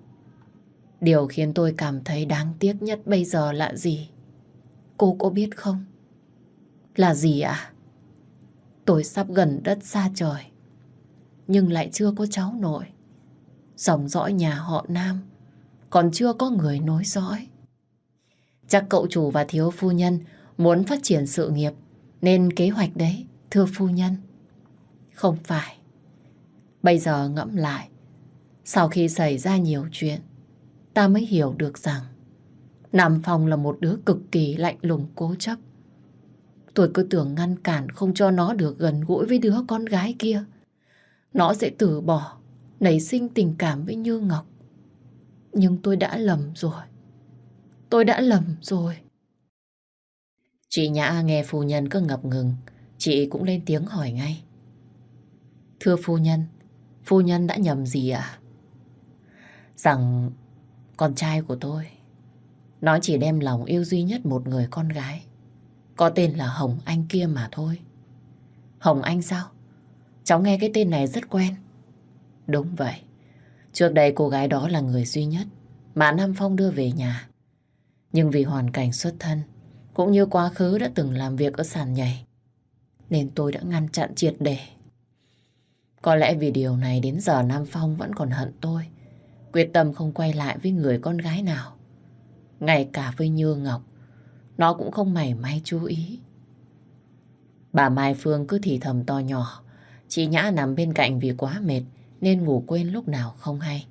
Điều khiến tôi cảm thấy đáng tiếc nhất bây giờ là gì? Cô có biết không? Là gì ạ? Tôi sắp gần đất xa trời, nhưng lại chưa có cháu nội. Dòng dõi nhà họ Nam còn chưa có người nối dõi. Chắc cậu chủ và thiếu phu nhân muốn phát triển sự nghiệp nên kế hoạch đấy, thưa phu nhân. Không phải. Bây giờ ngẫm lại, sau khi xảy ra nhiều chuyện, ta mới hiểu được rằng Nam Phong là một đứa cực kỳ lạnh lùng cố chấp. Tôi cứ tưởng ngăn cản không cho nó được gần gũi với đứa con gái kia, nó sẽ từ bỏ, nảy sinh tình cảm với Như Ngọc. Nhưng tôi đã lầm rồi. Tôi đã lầm rồi. Chị Nhã nghe phu nhân cứ ngập ngừng, chị cũng lên tiếng hỏi ngay. Thưa phu nhân đã nhầm gì ạ? Rằng con trai của tôi, nó chỉ đem lòng yêu duy nhất một người con gái, có tên là Hồng Anh kia mà thôi. Hồng Anh sao? Cháu nghe cái tên này rất quen. Đúng vậy, Trước đây cô gái đó là người duy nhất mà Nam Phong đưa về nhà. Nhưng vì hoàn cảnh xuất thân, cũng như quá khứ đã từng làm việc ở sàn nhảy, nên tôi đã ngăn chặn triệt để. Có lẽ vì điều này đến giờ Nam Phong vẫn còn hận tôi, quyết tâm không quay lại với người con gái nào. Ngay cả với Như Ngọc, nó cũng không mảy may chú ý. Bà Mai Phương cứ thì thầm to nhỏ. Chị Nhã nằm bên cạnh vì quá mệt nên ngủ quên lúc nào không hay.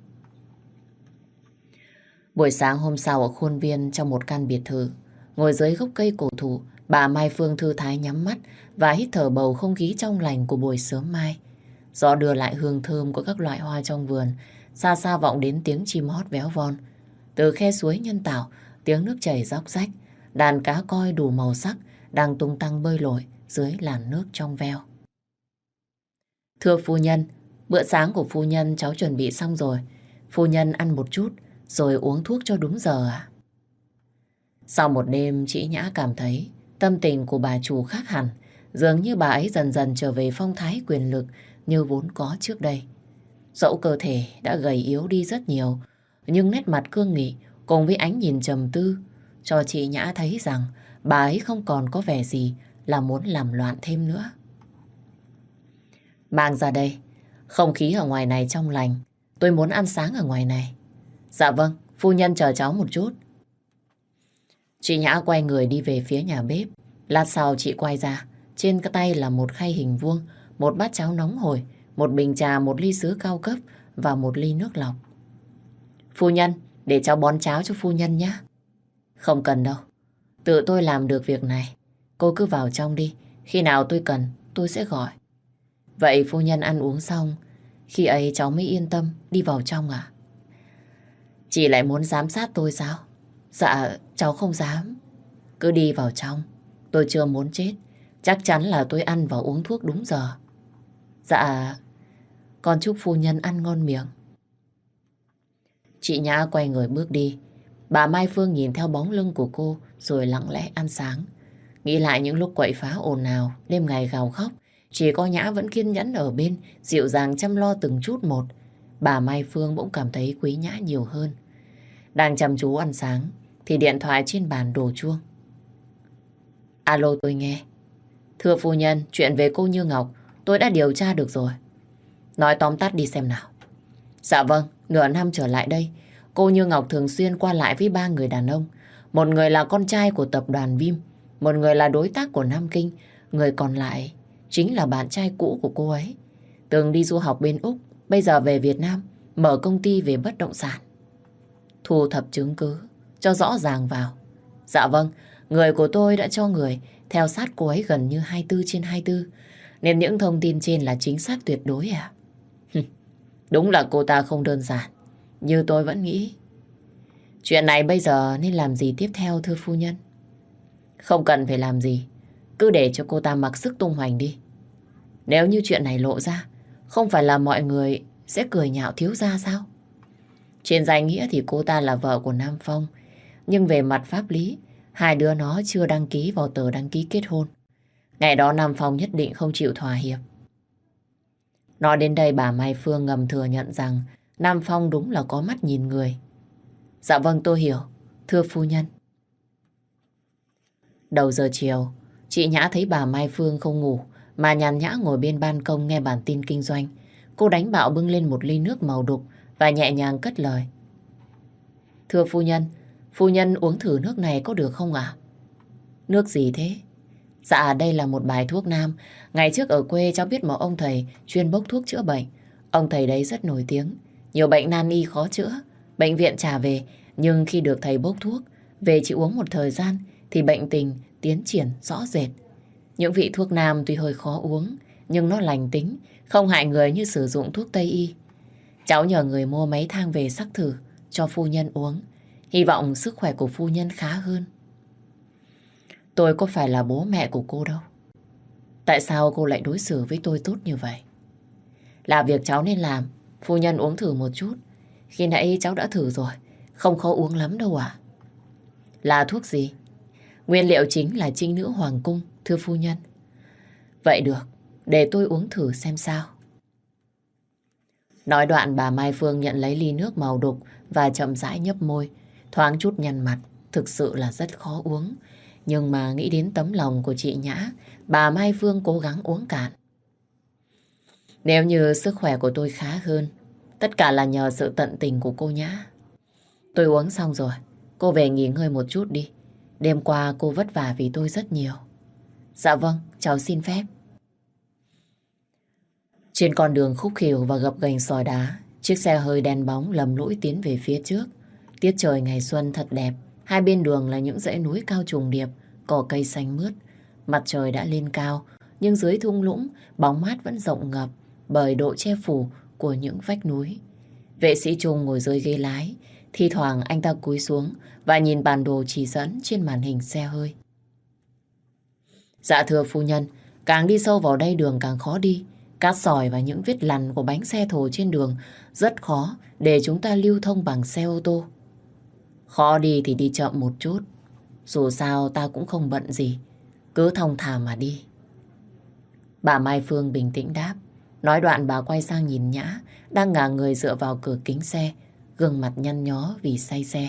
Buổi sáng hôm sau ở khuôn viên trong một căn biệt thự, ngồi dưới gốc cây cổ thụ, bà Mai Phương thư thái nhắm mắt và hít thở bầu không khí trong lành của buổi sớm mai. Gió đưa lại hương thơm của các loại hoa trong vườn, xa xa vọng đến tiếng chim hót véo von. Từ khe suối nhân tạo, tiếng nước chảy róc rách, đàn cá koi đủ màu sắc đang tung tăng bơi lội dưới làn nước trong veo. Thưa phu nhân, bữa sáng của phu nhân cháu chuẩn bị xong rồi. Phu nhân ăn một chút rồi uống thuốc cho đúng giờ ạ. Sau một đêm, chị Nhã cảm thấy tâm tình của bà chủ khác hẳn. Dường như bà ấy dần dần trở về phong thái quyền lực như vốn có trước đây. Dẫu cơ thể đã gầy yếu đi rất nhiều, nhưng nét mặt cương nghị cùng với ánh nhìn trầm tư cho chị Nhã thấy rằng bà ấy không còn có vẻ gì là muốn làm loạn thêm nữa. Mang ra đây, không khí ở ngoài này trong lành, tôi muốn ăn sáng ở ngoài này. Dạ vâng, phu nhân chờ cháu một chút. Chị Nhã quay người đi về phía nhà bếp. Lát sau chị quay ra, trên cái tay là một khay hình vuông, một bát cháo nóng hổi, một bình trà, một ly sứ cao cấp và một ly nước lọc. Phu nhân, để cháu bón cháo cho phu nhân nhé. Không cần đâu, tự tôi làm được việc này. Cô cứ vào trong đi, khi nào tôi cần tôi sẽ gọi. Vậy phu nhân ăn uống xong, khi ấy cháu mới yên tâm đi vào trong à? Chị lại muốn giám sát tôi sao? Dạ, cháu không dám. Cứ đi vào trong, tôi chưa muốn chết. Chắc chắn là tôi ăn và uống thuốc đúng giờ. Dạ, con chúc phu nhân ăn ngon miệng. Chị Nhã quay người bước đi. Bà Mai Phương nhìn theo bóng lưng của cô rồi lặng lẽ ăn sáng. Nghĩ lại những lúc quậy phá ồn ào, đêm ngày gào khóc, chỉ có Nhã vẫn kiên nhẫn ở bên, dịu dàng chăm lo từng chút một. Bà Mai Phương bỗng cảm thấy quý Nhã nhiều hơn. Đang chăm chú ăn sáng, thì điện thoại trên bàn đổ chuông. Alo, tôi nghe. Thưa phu nhân, chuyện về cô Như Ngọc tôi đã điều tra được rồi. Nói tóm tắt đi xem nào. Dạ vâng, nửa năm trở lại đây, cô Như Ngọc thường xuyên qua lại với ba người đàn ông. Một người là con trai của tập đoàn Vim, một người là đối tác của Nam Kinh, người còn lại chính là bạn trai cũ của cô ấy. Từng đi du học bên Úc, bây giờ về Việt Nam, mở công ty về bất động sản. Thu thập chứng cứ, cho rõ ràng vào. Dạ vâng, người của tôi đã cho người theo sát cô ấy gần như 24/24, nên những thông tin trên là chính xác tuyệt đối à? Đúng là cô ta không đơn giản, như tôi vẫn nghĩ. Chuyện này bây giờ nên làm gì tiếp theo thưa phu nhân? Không cần phải làm gì, cứ để cho cô ta mặc sức tung hoành đi. Nếu như chuyện này lộ ra, không phải là mọi người sẽ cười nhạo thiếu gia sao? Trên danh nghĩa thì cô ta là vợ của Nam Phong, nhưng về mặt pháp lý, hai đứa nó chưa đăng ký vào tờ đăng ký kết hôn. Ngày đó Nam Phong nhất định không chịu thỏa hiệp. Nói đến đây bà Mai Phương ngầm thừa nhận rằng Nam Phong đúng là có mắt nhìn người. Dạ vâng, tôi hiểu, thưa phu nhân. Đầu giờ chiều, chị Nhã thấy bà Mai Phương không ngủ mà nhàn nhã ngồi bên ban công nghe bản tin kinh doanh. Cô đánh bạo bưng lên một ly nước màu đục và nhẹ nhàng cất lời. Thưa phu nhân uống thử nước này có được không ạ? Nước gì thế? Dạ, đây là một bài thuốc nam. Ngày trước ở quê cháu biết một ông thầy chuyên bốc thuốc chữa bệnh. Ông thầy đấy rất nổi tiếng. Nhiều bệnh nan y khó chữa. Bệnh viện trả về. Nhưng khi được thầy bốc thuốc, về chỉ uống một thời gian thì bệnh tình tiến triển rõ rệt. Những vị thuốc nam tuy hơi khó uống, nhưng nó lành tính, không hại người như sử dụng thuốc Tây y. Cháu nhờ người mua mấy thang về sắc thử cho phu nhân uống. Hy vọng sức khỏe của phu nhân khá hơn. Tôi có phải là bố mẹ của cô đâu. Tại sao cô lại đối xử với tôi tốt như vậy? Là việc cháu nên làm. Phu nhân uống thử một chút. Khi nãy cháu đã thử rồi, không khó uống lắm đâu ạ. Là thuốc gì? Nguyên liệu chính là trinh nữ hoàng cung, thưa phu nhân. Vậy được, để tôi uống thử xem sao. Nói đoạn bà Mai Phương nhận lấy ly nước màu đục và chậm rãi nhấp môi, thoáng chút nhăn mặt, thực sự là rất khó uống. Nhưng mà nghĩ đến tấm lòng của chị Nhã, bà Mai Phương cố gắng uống cạn. Nếu như sức khỏe của tôi khá hơn, tất cả là nhờ sự tận tình của cô Nhã. Tôi uống xong rồi, cô về nghỉ ngơi một chút đi. Đêm qua cô vất vả vì tôi rất nhiều. Dạ vâng, cháu xin phép. Trên con đường khúc khỉu và gập ghềnh sỏi đá, chiếc xe hơi đen bóng lầm lũi tiến về phía trước. Tiết trời ngày xuân thật đẹp, hai bên đường là những dãy núi cao trùng điệp, cỏ cây xanh mướt. Mặt trời đã lên cao, nhưng dưới thung lũng, bóng mát vẫn rộng ngập bởi độ che phủ của những vách núi. Vệ sĩ Trung ngồi dưới ghế lái, thi thoảng anh ta cúi xuống và nhìn bản đồ chỉ dẫn trên màn hình xe hơi. Dạ thưa phu nhân, càng đi sâu vào đây đường càng khó đi. Cát sỏi và những vết lằn của bánh xe thồ trên đường rất khó để chúng ta lưu thông bằng xe ô tô. Khó đi thì đi chậm một chút. Dù sao ta cũng không bận gì. Cứ thong thả mà đi. Bà Mai Phương bình tĩnh đáp. Nói đoạn bà quay sang nhìn Nhã đang ngả người dựa vào cửa kính xe, gương mặt nhăn nhó vì say xe.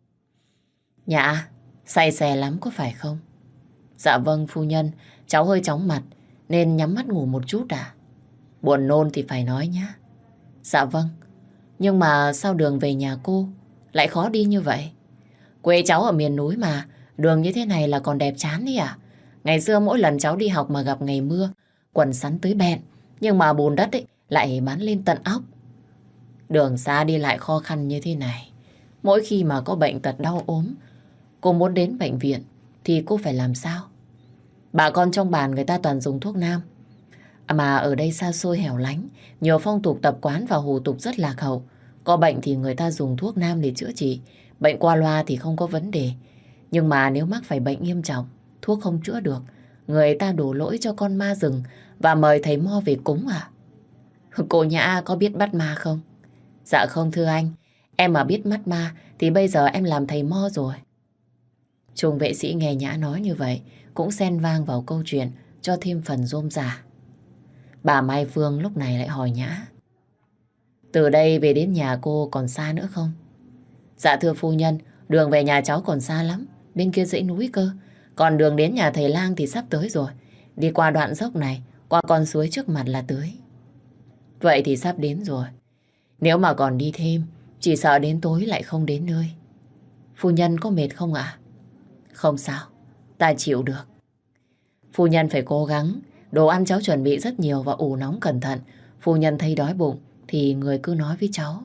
Nhã, say xe lắm có phải không? Dạ vâng phu nhân, cháu hơi chóng mặt nên nhắm mắt ngủ một chút à? Buồn nôn thì phải nói nhá. Dạ vâng, nhưng mà sao đường về nhà cô lại khó đi như vậy? Quê cháu ở miền núi mà, đường như thế này là còn đẹp chán đi à? Ngày xưa mỗi lần cháu đi học mà gặp ngày mưa, quần sắn tới bẹn, nhưng mà bùn đất ấy lại bắn lên tận óc. Đường xa đi lại khó khăn như thế này. Mỗi khi mà có bệnh tật đau ốm, cô muốn đến bệnh viện thì cô phải làm sao? Bà con trong bản người ta toàn dùng thuốc nam. Mà ở đây xa xôi hẻo lánh, nhiều phong tục tập quán và hủ tục rất lạc hậu. Có bệnh thì người ta dùng thuốc nam để chữa trị. Bệnh qua loa thì không có vấn đề. Nhưng mà nếu mắc phải bệnh nghiêm trọng, thuốc không chữa được, người ta đổ lỗi cho con ma rừng và mời thầy mo về cúng à? Cô Nhã có biết bắt ma không? Dạ không thưa anh. Em mà biết bắt ma thì bây giờ em làm thầy mo rồi. Trung vệ sĩ nghe Nhã nói như vậy cũng xen vang vào câu chuyện cho thêm phần rôm rả. Bà Mai Phương lúc này lại hỏi Nhã. Từ đây về đến nhà cô còn xa nữa không? Dạ thưa phu nhân, đường về nhà cháu còn xa lắm, bên kia dãy núi cơ. Còn đường đến nhà thầy lang thì sắp tới rồi. Đi qua đoạn dốc này, qua con suối trước mặt là tới. Vậy thì sắp đến rồi. Nếu mà còn đi thêm, chỉ sợ đến tối lại không đến nơi. Phu nhân có mệt không ạ? Không sao, ta chịu được. Phu nhân phải cố gắng. Đồ ăn cháu chuẩn bị rất nhiều và ủ nóng cẩn thận. Phu nhân thấy đói bụng thì người cứ nói với cháu.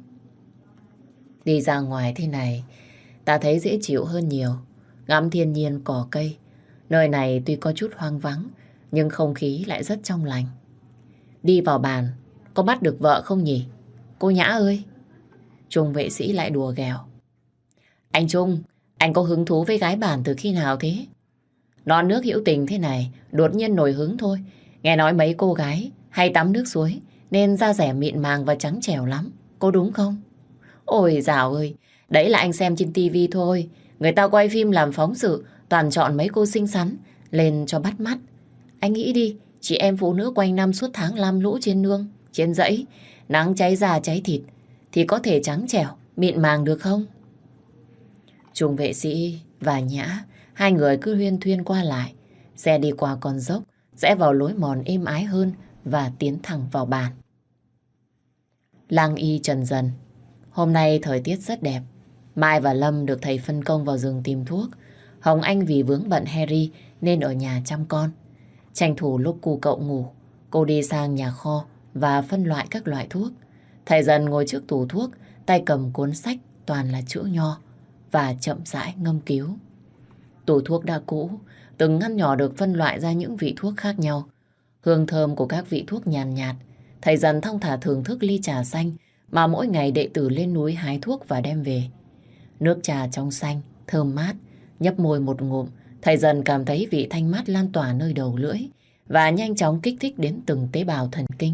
Đi ra ngoài thế này, ta thấy dễ chịu hơn nhiều. Ngắm thiên nhiên cỏ cây. Nơi này tuy có chút hoang vắng, nhưng không khí lại rất trong lành. Đi vào bàn, có bắt được vợ không nhỉ? Cô Nhã ơi! Trung vệ sĩ lại đùa ghẹo. Anh Trung, anh có hứng thú với gái bản từ khi nào thế? Non nước hữu tình thế này, đột nhiên nổi hứng thôi. Nghe nói mấy cô gái hay tắm nước suối nên da dẻ mịn màng và trắng trẻo lắm. Có đúng không? Ôi dào ơi, đấy là anh xem trên tivi thôi. Người ta quay phim làm phóng sự, toàn chọn mấy cô xinh xắn lên cho bắt mắt. Anh nghĩ đi, chị em phụ nữ quanh năm suốt tháng lam lũ trên nương, trên dãy, nắng cháy da cháy thịt, thì có thể trắng trẻo, mịn màng được không? Trung vệ sĩ và Nhã, hai người cứ huyên thuyên qua lại. Xe đi qua con dốc, rẽ vào lối mòn êm ái hơn và tiến thẳng vào bàn. Lang y trần dần. Hôm nay thời tiết rất đẹp. Mai và Lâm được thầy phân công vào rừng tìm thuốc. Hồng Anh vì vướng bận Harry nên ở nhà chăm con. Tranh thủ lúc cu cậu ngủ, cô đi sang nhà kho và phân loại các loại thuốc. Thầy Dần ngồi trước tủ thuốc, tay cầm cuốn sách toàn là chữ nho và chậm rãi ngâm cứu. Tủ thuốc đã cũ, từng ngăn nhỏ được phân loại ra những vị thuốc khác nhau. Hương thơm của các vị thuốc nhàn nhạt. Thầy Dần thong thả thưởng thức ly trà xanh mà mỗi ngày đệ tử lên núi hái thuốc và đem về. Nước trà trong xanh, thơm mát, nhấp môi một ngụm, thầy Dần cảm thấy vị thanh mát lan tỏa nơi đầu lưỡi và nhanh chóng kích thích đến từng tế bào thần kinh.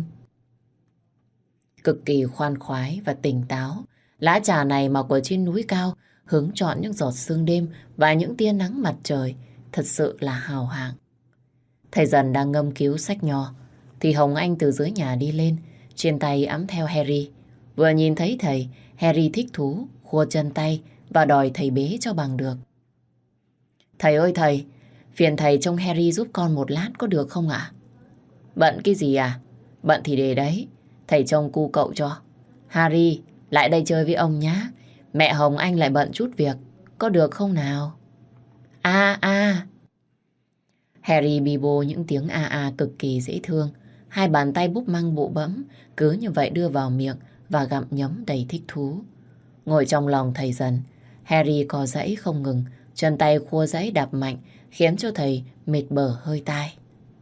Cực kỳ khoan khoái và tỉnh táo, lá trà này mọc ở trên núi cao, hứng chọn những giọt sương đêm và những tia nắng mặt trời, thật sự là hào hạng. Thầy Dần đang ngâm cứu sách nho, thì Hồng Anh từ dưới nhà đi lên, trên tay ẵm theo Harry, Vừa nhìn thấy thầy, Harry thích thú, khua chân tay và đòi thầy bế cho bằng được. Thầy ơi thầy, phiền thầy trông Harry giúp con một lát có được không ạ? Bận cái gì à? Bận thì để đấy, thầy trông cu cậu cho. Harry, lại đây chơi với ông nhá. Mẹ Hồng Anh lại bận chút việc, có được không nào? A. Harry bi bô những tiếng a cực kỳ dễ thương. Hai bàn tay búp măng bụ bẫm, cứ như vậy đưa vào miệng và gặm nhấm đầy thích thú. Ngồi trong lòng thầy dần, Harry co giãy không ngừng, chân tay khua giãy đạp mạnh, khiến cho thầy mệt bở hơi tai.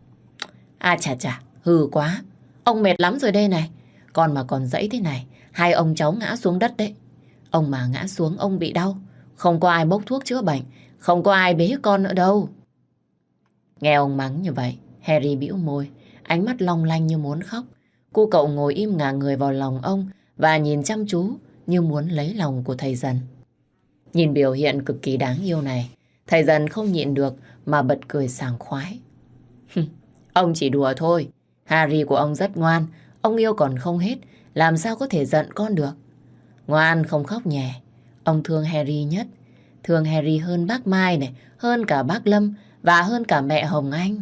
À chà, hư quá. Ông mệt lắm rồi đây này. Con mà còn giãy thế này, hai ông cháu ngã xuống đất đấy. Ông mà ngã xuống ông bị đau, không có ai bốc thuốc chữa bệnh, không có ai bế con nữa đâu. Nghe ông mắng như vậy, Harry bĩu môi, ánh mắt long lanh như muốn khóc. Cô cậu ngồi im ngả người vào lòng ông và nhìn chăm chú như muốn lấy lòng của thầy dần. Nhìn biểu hiện cực kỳ đáng yêu này, thầy dần không nhịn được mà bật cười sảng khoái. Ông chỉ đùa thôi, Harry của ông rất ngoan, ông yêu còn không hết, làm sao có thể giận con được. Ngoan không khóc nhè, ông thương Harry nhất, thương Harry hơn bác Mai này, hơn cả bác Lâm và hơn cả mẹ Hồng Anh.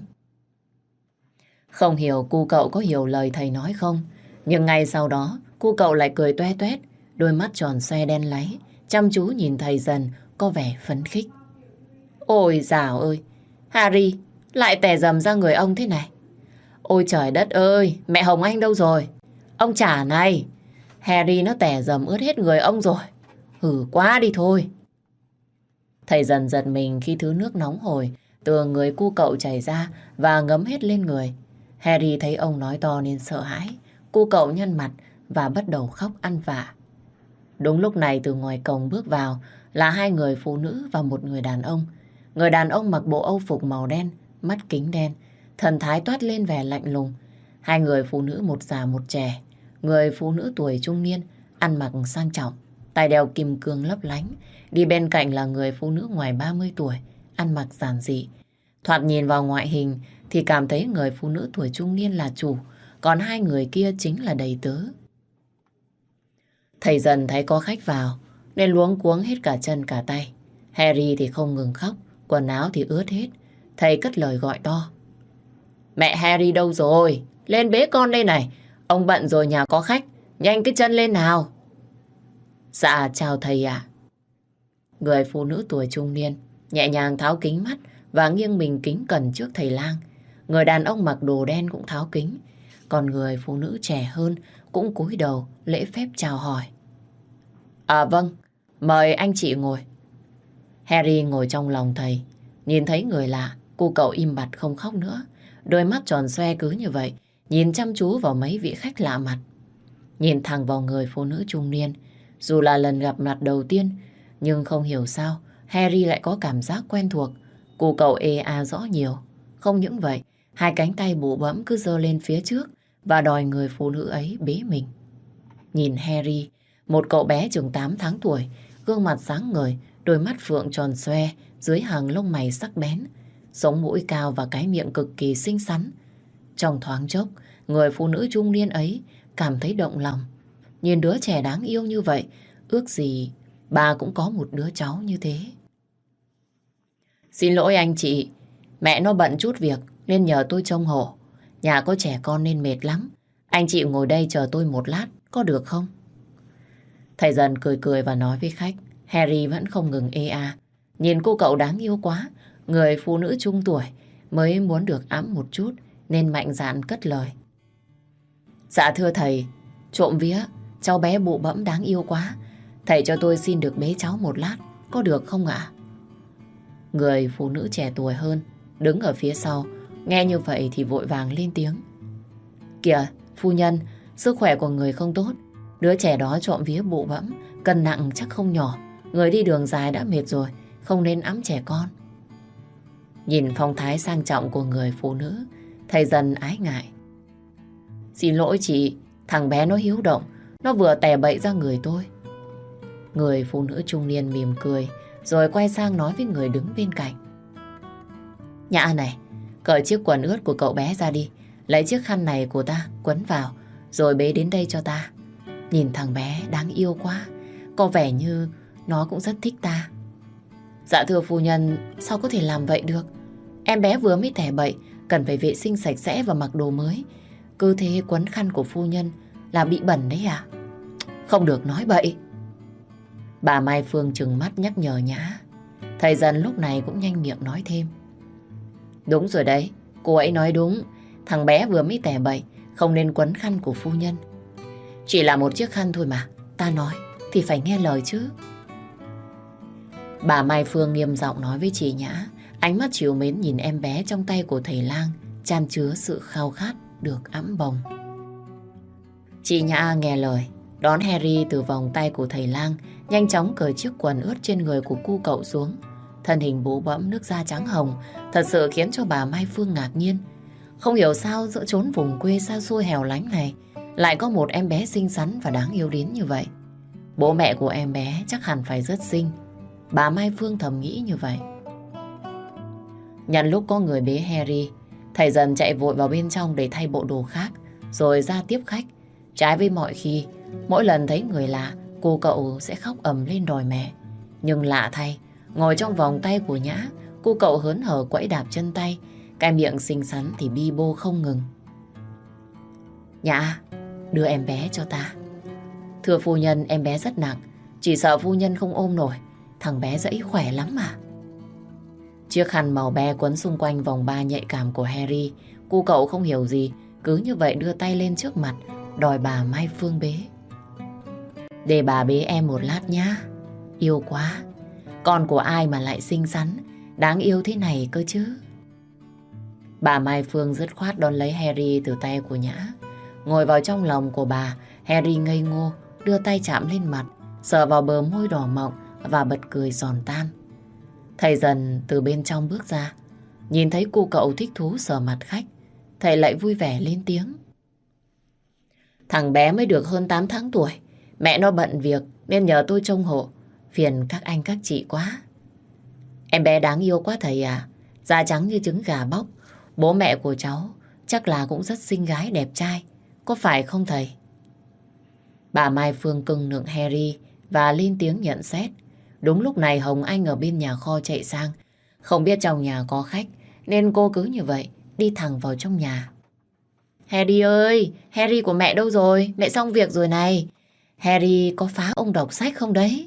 Không hiểu cu cậu có hiểu lời thầy nói không, nhưng ngay sau đó cu cậu lại cười toe toét, đôi mắt tròn xoe đen láy, chăm chú nhìn thầy dần có vẻ phấn khích. Ôi dào ơi, Harry lại tè dầm ra người ông thế này. Ôi trời đất ơi, mẹ Hồng Anh đâu rồi? Ông trả này, Harry nó tè dầm ướt hết người ông rồi. Hử quá đi thôi. Thầy dần giật mình khi thứ nước nóng hổi từ người cu cậu chảy ra và ngấm hết lên người. Harry thấy ông nói to nên sợ hãi. Cu cậu nhăn mặt và bắt đầu khóc ăn vạ. Đúng lúc này từ ngoài cổng bước vào là hai người phụ nữ và một người đàn ông. Người đàn ông mặc bộ âu phục màu đen, mắt kính đen, thần thái toát lên vẻ lạnh lùng. Hai người phụ nữ một già một trẻ. Người phụ nữ tuổi trung niên, ăn mặc sang trọng, tay đeo kim cương lấp lánh. Đi bên cạnh là người phụ nữ ngoài 30 tuổi, ăn mặc giản dị. Thoạt nhìn vào ngoại hình thì cảm thấy người phụ nữ tuổi trung niên là chủ, còn hai người kia chính là đầy tớ. Thầy dần thấy có khách vào nên luống cuống hết cả chân cả tay. Harry thì không ngừng khóc, quần áo thì ướt hết. Thầy cất lời gọi to. Mẹ Harry đâu rồi? Lên bế con đây này. Ông bận rồi, nhà có khách. Nhanh cái chân lên nào. Dạ chào thầy ạ. Người phụ nữ tuổi trung niên nhẹ nhàng tháo kính mắt và nghiêng mình kính cẩn trước thầy lang. Người đàn ông mặc đồ đen cũng tháo kính, còn người phụ nữ trẻ hơn cũng cúi đầu lễ phép chào hỏi. À vâng, mời anh chị ngồi. Harry ngồi trong lòng thầy, nhìn thấy người lạ, cô cậu im bặt không khóc nữa. Đôi mắt tròn xoe cứ như vậy, nhìn chăm chú vào mấy vị khách lạ mặt. Nhìn thẳng vào người phụ nữ trung niên, dù là lần gặp mặt đầu tiên, nhưng không hiểu sao Harry lại có cảm giác quen thuộc. Cô cậu ê a rõ nhiều. Không những vậy, hai cánh tay bụ bẫm cứ giơ lên phía trước và đòi người phụ nữ ấy bế mình. Nhìn Harry, một cậu bé chừng 8 tháng tuổi, gương mặt sáng ngời, đôi mắt phượng tròn xoe dưới hàng lông mày sắc bén, sống mũi cao và cái miệng cực kỳ xinh xắn. Trong thoáng chốc, người phụ nữ trung niên ấy cảm thấy động lòng. Nhìn đứa trẻ đáng yêu như vậy, ước gì bà cũng có một đứa cháu như thế. Xin lỗi anh chị, mẹ nó bận chút việc nên nhờ tôi trông hộ. Nhà có trẻ con nên mệt lắm. Anh chị ngồi đây chờ tôi một lát, có được không? Thầy dần cười cười và nói với khách. Harry vẫn không ngừng ê a. Nhìn cô cậu đáng yêu quá, người phụ nữ trung tuổi mới muốn được ẵm một chút nên mạnh dạn cất lời. Dạ thưa thầy, trộm vía, cháu bé bụ bẫm đáng yêu quá. Thầy cho tôi xin được bế cháu một lát, có được không ạ? Người phụ nữ trẻ tuổi hơn, đứng ở phía sau, nghe như vậy thì vội vàng lên tiếng. Kìa, phu nhân, sức khỏe của người không tốt. Đứa trẻ đó trộm vía bụ bẫm, cân nặng chắc không nhỏ. Người đi đường dài đã mệt rồi, không nên ẵm trẻ con. Nhìn phong thái sang trọng của người phụ nữ, thầy dần ái ngại. Xin lỗi chị, thằng bé nó hiếu động, nó vừa tè bậy ra người tôi. Người phụ nữ trung niên mỉm cười, rồi quay sang nói với người đứng bên cạnh. Nhã này, cởi chiếc quần ướt của cậu bé ra đi, lấy chiếc khăn này của ta quấn vào, rồi bế đến đây cho ta. Nhìn thằng bé đáng yêu quá, có vẻ như nó cũng rất thích ta. Dạ thưa phu nhân, sao có thể làm vậy được? Em bé vừa mới tẻ bậy, cần phải vệ sinh sạch sẽ và mặc đồ mới. Cứ thế quấn khăn của phu nhân là bị bẩn đấy à? Không được nói bậy. Bà Mai Phương trừng mắt nhắc nhở Nhã. Thầy Dần lúc này cũng nhanh miệng nói thêm. Đúng rồi đấy, cô ấy nói đúng. Thằng bé vừa mới tẻ bậy, không nên quấn khăn của phu nhân. Chỉ là một chiếc khăn thôi mà, ta nói thì phải nghe lời chứ. Bà Mai Phương nghiêm giọng nói với chị Nhã, ánh mắt trìu mến nhìn em bé trong tay của thầy lang, chan chứa sự khao khát được ẵm bồng. Chị Nhã nghe lời, đón Harry từ vòng tay của thầy lang, nhanh chóng cởi chiếc quần ướt trên người của cu cậu xuống. Thân hình bố bẫm nước da trắng hồng, thật sự khiến cho bà Mai Phương ngạc nhiên. Không hiểu sao giữa chốn vùng quê xa xôi hẻo lánh này lại có một em bé xinh xắn và đáng yêu đến như vậy. Bố mẹ của em bé chắc hẳn phải rất xinh. Bà Mai Phương thầm nghĩ như vậy. Nhân lúc có người bế Harry, thầy Dần chạy vội vào bên trong để thay bộ đồ khác, rồi ra tiếp khách. Trái với mọi khi, mỗi lần thấy người lạ, cô cậu sẽ khóc ầm lên đòi mẹ. Nhưng lạ thay, ngồi trong vòng tay của Nhã, cô cậu hớn hở quẫy đạp chân tay, cái miệng xinh xắn thì bi bô không ngừng. Nhã, đưa em bé cho ta. Thưa phu nhân, em bé rất nặng, chỉ sợ phu nhân không ôm nổi. Thằng bé dẫy khỏe lắm mà. Chiếc khăn màu be quấn xung quanh vòng ba nhạy cảm của Harry. Cô cậu không hiểu gì, cứ như vậy đưa tay lên trước mặt, đòi bà Mai Phương bế. Để bà bế em một lát nhá. Yêu quá. Con của ai mà lại xinh xắn, đáng yêu thế này cơ chứ. Bà Mai Phương dứt khoát đón lấy Harry từ tay của Nhã. Ngồi vào trong lòng của bà, Harry ngây ngô, đưa tay chạm lên mặt, sờ vào bờ môi đỏ mọng và bật cười giòn tan. Thầy Dần từ bên trong bước ra, nhìn thấy cô cậu thích thú sờ mặt khách, thầy lại vui vẻ lên tiếng. Thằng bé mới được hơn 8 tháng tuổi, mẹ nó bận việc nên nhờ tôi trông hộ, phiền các anh các chị quá. Em bé đáng yêu quá thầy à, da trắng như trứng gà bóc, bố mẹ của cháu chắc là cũng rất xinh gái đẹp trai, có phải không thầy? Bà Mai Phương cưng nựng Harry và lên tiếng nhận xét. Đúng lúc này Hồng Anh ở bên nhà kho chạy sang. Không biết trong nhà có khách nên cô cứ như vậy đi thẳng vào trong nhà. Harry ơi, Harry của mẹ đâu rồi? Mẹ xong việc rồi này. Harry có phá ông đọc sách không đấy?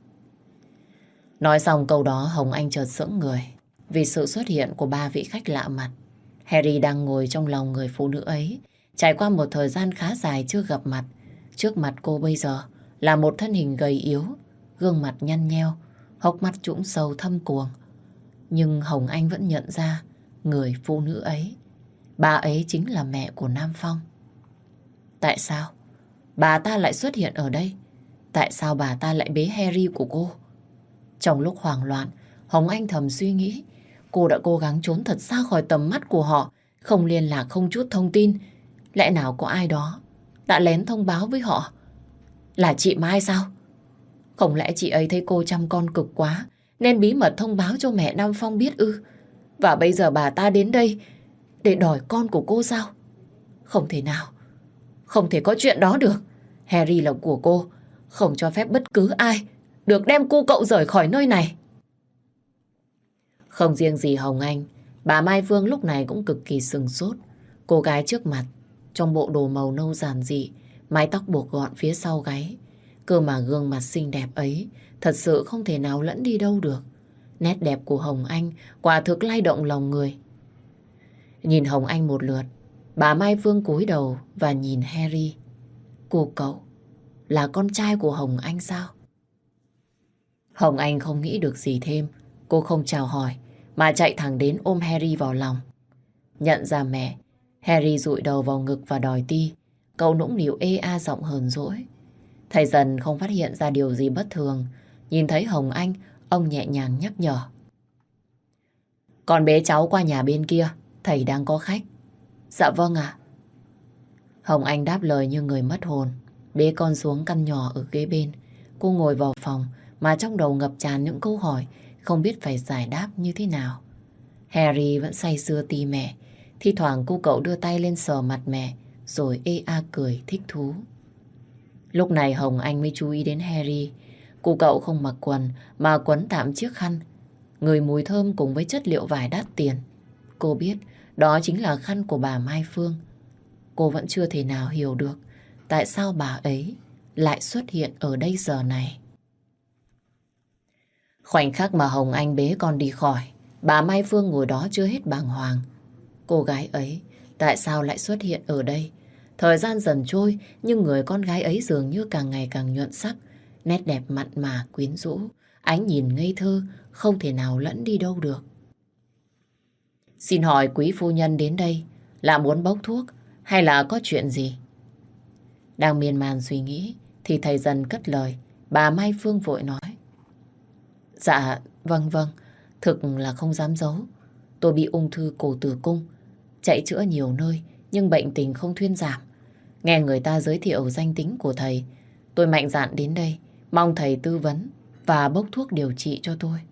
Nói xong câu đó Hồng Anh chợt sững người vì sự xuất hiện của ba vị khách lạ mặt. Harry đang ngồi trong lòng người phụ nữ ấy. Trải qua một thời gian khá dài chưa gặp mặt, trước mặt cô bây giờ là một thân hình gầy yếu, gương mặt nhăn nheo, hốc mắt trũng sâu thâm quầng. Nhưng Hồng Anh vẫn nhận ra người phụ nữ ấy. Bà ấy chính là mẹ của Nam Phong. Tại sao bà ta lại xuất hiện ở đây? Tại sao bà ta lại bế Harry của cô? Trong lúc hoảng loạn, Hồng Anh thầm suy nghĩ. Cô đã cố gắng trốn thật xa khỏi tầm mắt của họ, không liên lạc, không chút thông tin. Lẽ nào có ai đó đã lén thông báo với họ? Là chị Mai sao? Không lẽ chị ấy thấy cô chăm con cực quá nên bí mật thông báo cho mẹ Nam Phong biết ư? Và bây giờ bà ta đến đây để đòi con của cô sao? Không thể nào. Không thể có chuyện đó được. Harry là của cô, không cho phép bất cứ ai được đem cô cậu rời khỏi nơi này. Không riêng gì Hồng Anh, bà Mai Phương lúc này cũng cực kỳ sừng sốt. Cô gái trước mặt trong bộ đồ màu nâu giản dị, mái tóc buộc gọn phía sau gáy. Cơ mà gương mặt xinh đẹp ấy thật sự không thể nào lẫn đi đâu được. Nét đẹp của Hồng Anh quả thực lay động lòng người. Nhìn Hồng Anh một lượt, bà Mai Phương cúi đầu và nhìn Harry. Cô cậu là con trai của Hồng Anh sao? Hồng Anh không nghĩ được gì thêm. Cô không chào hỏi mà chạy thẳng đến ôm Harry vào lòng. Nhận ra mẹ, Harry dụi đầu vào ngực và đòi ti. Cậu nũng nịu ê a giọng hờn dỗi. Thầy Dần không phát hiện ra điều gì bất thường. Nhìn thấy Hồng Anh, ông nhẹ nhàng nhắc nhở. Con bế cháu qua nhà bên kia, thầy đang có khách. Dạ vâng ạ. Hồng Anh đáp lời như người mất hồn. Bế con xuống căn nhỏ ở ghế bên. Cô ngồi vào phòng mà trong đầu ngập tràn những câu hỏi không biết phải giải đáp như thế nào. Harry vẫn say sưa ti mẹ. Thi thoảng cô cậu đưa tay lên sờ mặt mẹ rồi ê a cười thích thú. Lúc này Hồng Anh mới chú ý đến Harry. Cô cậu không mặc quần mà quấn tạm chiếc khăn, người mùi thơm cùng với chất liệu vải đắt tiền. Cô biết đó chính là khăn của bà Mai Phương. Cô vẫn chưa thể nào hiểu được tại sao bà ấy lại xuất hiện ở đây giờ này. Khoảnh khắc mà Hồng Anh bế con đi khỏi, bà Mai Phương ngồi đó chưa hết bàng hoàng. Cô gái ấy tại sao lại xuất hiện ở đây? Thời gian dần trôi nhưng người con gái ấy dường như càng ngày càng nhuận sắc, nét đẹp mặn mà quyến rũ, ánh nhìn ngây thơ không thể nào lẫn đi đâu được. Xin hỏi quý phu nhân đến đây là muốn bốc thuốc hay là có chuyện gì? Đang miên man suy nghĩ thì thầy dần cất lời. Bà Mai Phương vội nói. Dạ, vâng, thực là không dám giấu. Tôi bị ung thư cổ tử cung, chạy chữa nhiều nơi nhưng bệnh tình không thuyên giảm. Nghe người ta giới thiệu danh tính của thầy, tôi mạnh dạn đến đây, mong thầy tư vấn và bốc thuốc điều trị cho tôi.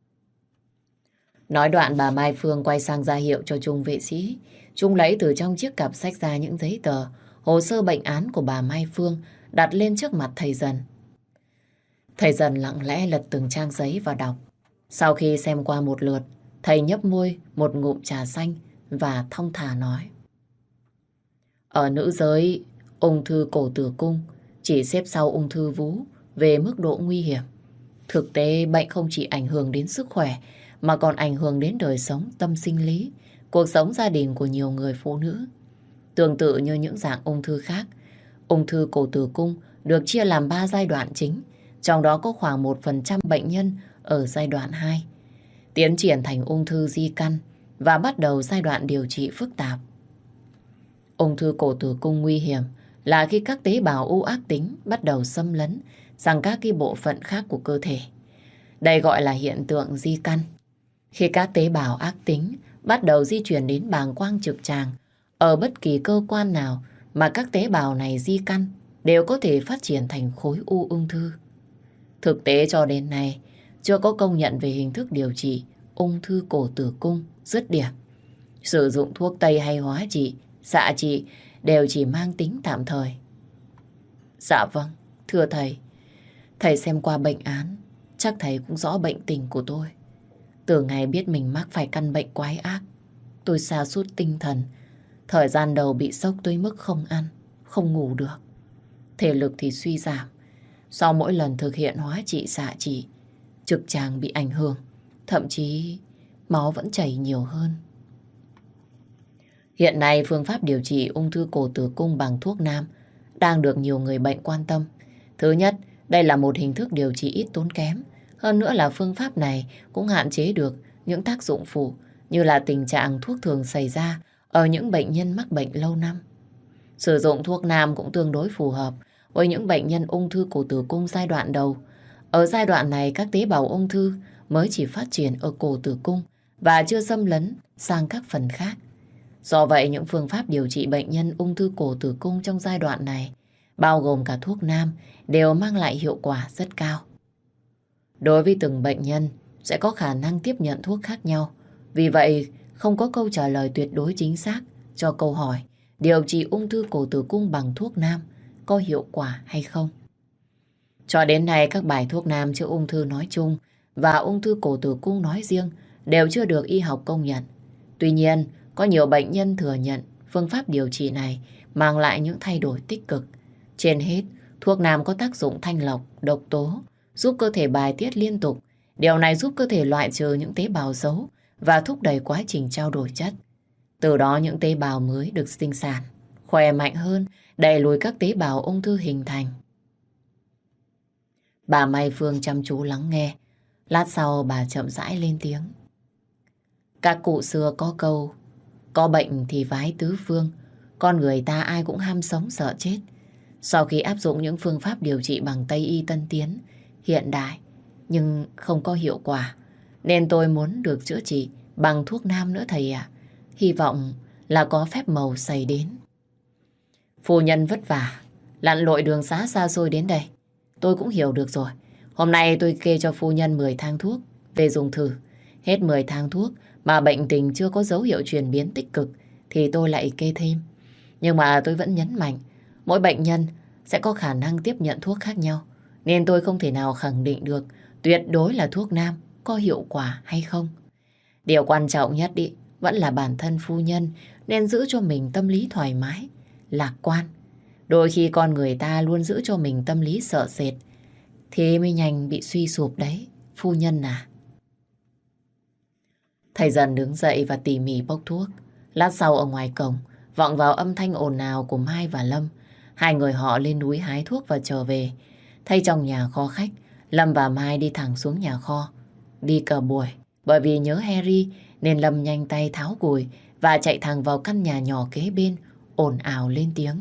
Nói đoạn bà Mai Phương quay sang ra hiệu cho Trung vệ sĩ. Trung lấy từ trong chiếc cặp sách ra những giấy tờ, hồ sơ bệnh án của bà Mai Phương đặt lên trước mặt thầy Dần. Thầy Dần lặng lẽ lật từng trang giấy và đọc. Sau khi xem qua một lượt, thầy nhấp môi một ngụm trà xanh và thong thả nói. Ở nữ giới, ung thư cổ tử cung chỉ xếp sau ung thư vú về mức độ nguy hiểm. Thực tế bệnh không chỉ ảnh hưởng đến sức khỏe mà còn ảnh hưởng đến đời sống tâm sinh lý, cuộc sống gia đình của nhiều người phụ nữ. Tương tự như những dạng ung thư khác, ung thư cổ tử cung được chia làm 3 giai đoạn chính, trong đó có khoảng 1% bệnh nhân ở giai đoạn 2, tiến triển thành ung thư di căn và bắt đầu giai đoạn điều trị phức tạp. Ung thư cổ tử cung nguy hiểm là khi các tế bào u ác tính bắt đầu xâm lấn sang các cái bộ phận khác của cơ thể. Đây gọi là hiện tượng di căn. Khi các tế bào ác tính bắt đầu di chuyển đến bàng quang trực tràng, ở bất kỳ cơ quan nào mà các tế bào này di căn đều có thể phát triển thành khối u ung thư. Thực tế cho đến nay chưa có công nhận về hình thức điều trị ung thư cổ tử cung dứt điểm. Sử dụng thuốc tây hay hóa trị, xạ trị đều chỉ mang tính tạm thời. Dạ vâng, thưa thầy. Thầy xem qua bệnh án, chắc thầy cũng rõ bệnh tình của tôi. Từ ngày biết mình mắc phải căn bệnh quái ác, tôi sa sút tinh thần. Thời gian đầu bị sốc tới mức không ăn, không ngủ được. Thể lực thì suy giảm. Sau mỗi lần thực hiện hóa trị xạ trị, trực tràng bị ảnh hưởng, thậm chí máu vẫn chảy nhiều hơn. Hiện nay phương pháp điều trị ung thư cổ tử cung bằng thuốc nam đang được nhiều người bệnh quan tâm. Thứ nhất, đây là một hình thức điều trị ít tốn kém. Hơn nữa là phương pháp này cũng hạn chế được những tác dụng phụ như là tình trạng thuốc thường xảy ra ở những bệnh nhân mắc bệnh lâu năm. Sử dụng thuốc nam cũng tương đối phù hợp với những bệnh nhân ung thư cổ tử cung giai đoạn đầu. Ở giai đoạn này các tế bào ung thư mới chỉ phát triển ở cổ tử cung và chưa xâm lấn sang các phần khác. Do vậy những phương pháp điều trị bệnh nhân ung thư cổ tử cung trong giai đoạn này, bao gồm cả thuốc nam, đều mang lại hiệu quả rất cao. Đối với từng bệnh nhân sẽ có khả năng tiếp nhận thuốc khác nhau. Vì vậy không có câu trả lời tuyệt đối chính xác cho câu hỏi điều trị ung thư cổ tử cung bằng thuốc nam có hiệu quả hay không. Cho đến nay các bài thuốc nam chữa ung thư nói chung và ung thư cổ tử cung nói riêng đều chưa được y học công nhận. Tuy nhiên, có nhiều bệnh nhân thừa nhận phương pháp điều trị này mang lại những thay đổi tích cực. Trên hết, thuốc nam có tác dụng thanh lọc, độc tố, giúp cơ thể bài tiết liên tục. Điều này giúp cơ thể loại trừ những tế bào xấu và thúc đẩy quá trình trao đổi chất. Từ đó những tế bào mới được sinh sản, khỏe mạnh hơn, đẩy lùi các tế bào ung thư hình thành. Bà Mai Phương chăm chú lắng nghe. Lát sau bà chậm rãi lên tiếng. Các cụ xưa có câu, có bệnh thì vái tứ phương, con người ta ai cũng ham sống sợ chết. Sau khi áp dụng những phương pháp điều trị bằng Tây y tân tiến, hiện đại, nhưng không có hiệu quả, nên tôi muốn được chữa trị bằng thuốc nam nữa thầy ạ. Hy vọng là có phép màu xảy đến. Phu nhân vất vả, lặn lội đường xá xa xôi đến đây. Tôi cũng hiểu được rồi. Hôm nay tôi kê cho phu nhân 10 thang thuốc về dùng thử. Hết 10 thang thuốc mà bệnh tình chưa có dấu hiệu chuyển biến tích cực thì tôi lại kê thêm. Nhưng mà tôi vẫn nhấn mạnh, mỗi bệnh nhân sẽ có khả năng tiếp nhận thuốc khác nhau. Nên tôi không thể nào khẳng định được tuyệt đối là thuốc nam có hiệu quả hay không. Điều quan trọng nhất vẫn là bản thân phu nhân nên giữ cho mình tâm lý thoải mái, lạc quan. Đôi khi con người ta luôn giữ cho mình tâm lý sợ sệt, thế mới nhanh bị suy sụp đấy, phu nhân à. Thầy dần đứng dậy và tỉ mỉ bốc thuốc. Lát sau ở ngoài cổng, vọng vào âm thanh ồn ào của Mai và Lâm. Hai người họ lên núi hái thuốc và trở về. Thay trong nhà kho khách, Lâm và Mai đi thẳng xuống nhà kho. Đi cả buổi, bởi vì nhớ Harry nên Lâm nhanh tay tháo gùi và chạy thẳng vào căn nhà nhỏ kế bên, ồn ào lên tiếng.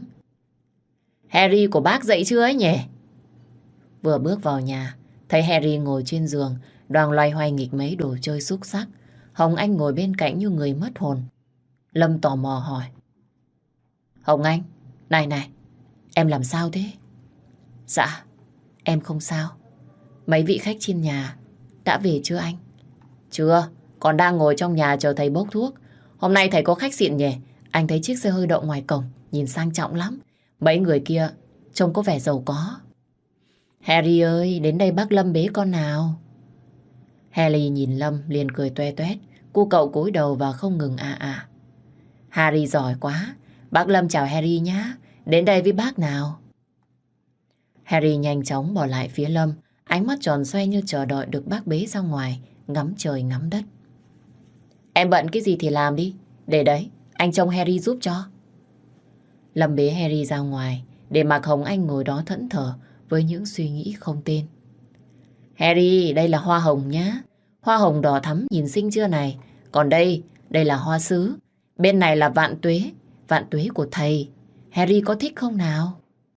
Harry của bác dậy chưa ấy nhỉ? Vừa bước vào nhà, thấy Harry ngồi trên giường, đang loay hoay nghịch mấy đồ chơi xúc xắc. Hồng Anh ngồi bên cạnh như người mất hồn. Lâm tò mò hỏi. Hồng Anh, này, em làm sao thế? Dạ, em không sao. Mấy vị khách trên nhà đã về chưa anh? Chưa, còn đang ngồi trong nhà chờ thầy bốc thuốc. Hôm nay thầy có khách xịn nhỉ? Anh thấy chiếc xe hơi đậu ngoài cổng, nhìn sang trọng lắm. Mấy người kia trông có vẻ giàu có. Harry ơi, đến đây bác Lâm bế con nào. Harry nhìn Lâm liền cười toe toét. Cô cậu cúi đầu và không ngừng Harry giỏi quá. Bác Lâm chào Harry nhá. Đến đây với bác nào. Harry nhanh chóng bỏ lại phía Lâm, ánh mắt tròn xoay như chờ đợi được bác bế ra ngoài, ngắm trời ngắm đất. Em bận cái gì thì làm đi. Để đấy, anh trông Harry giúp cho. Lâm bế Harry ra ngoài, để mặc Hồng Anh ngồi đó thẫn thờ với những suy nghĩ không tên. Harry, đây là hoa hồng nhá. Hoa hồng đỏ thắm nhìn xinh chưa này. Còn đây là hoa sứ. Bên này là vạn tuế của thầy. Harry có thích không nào?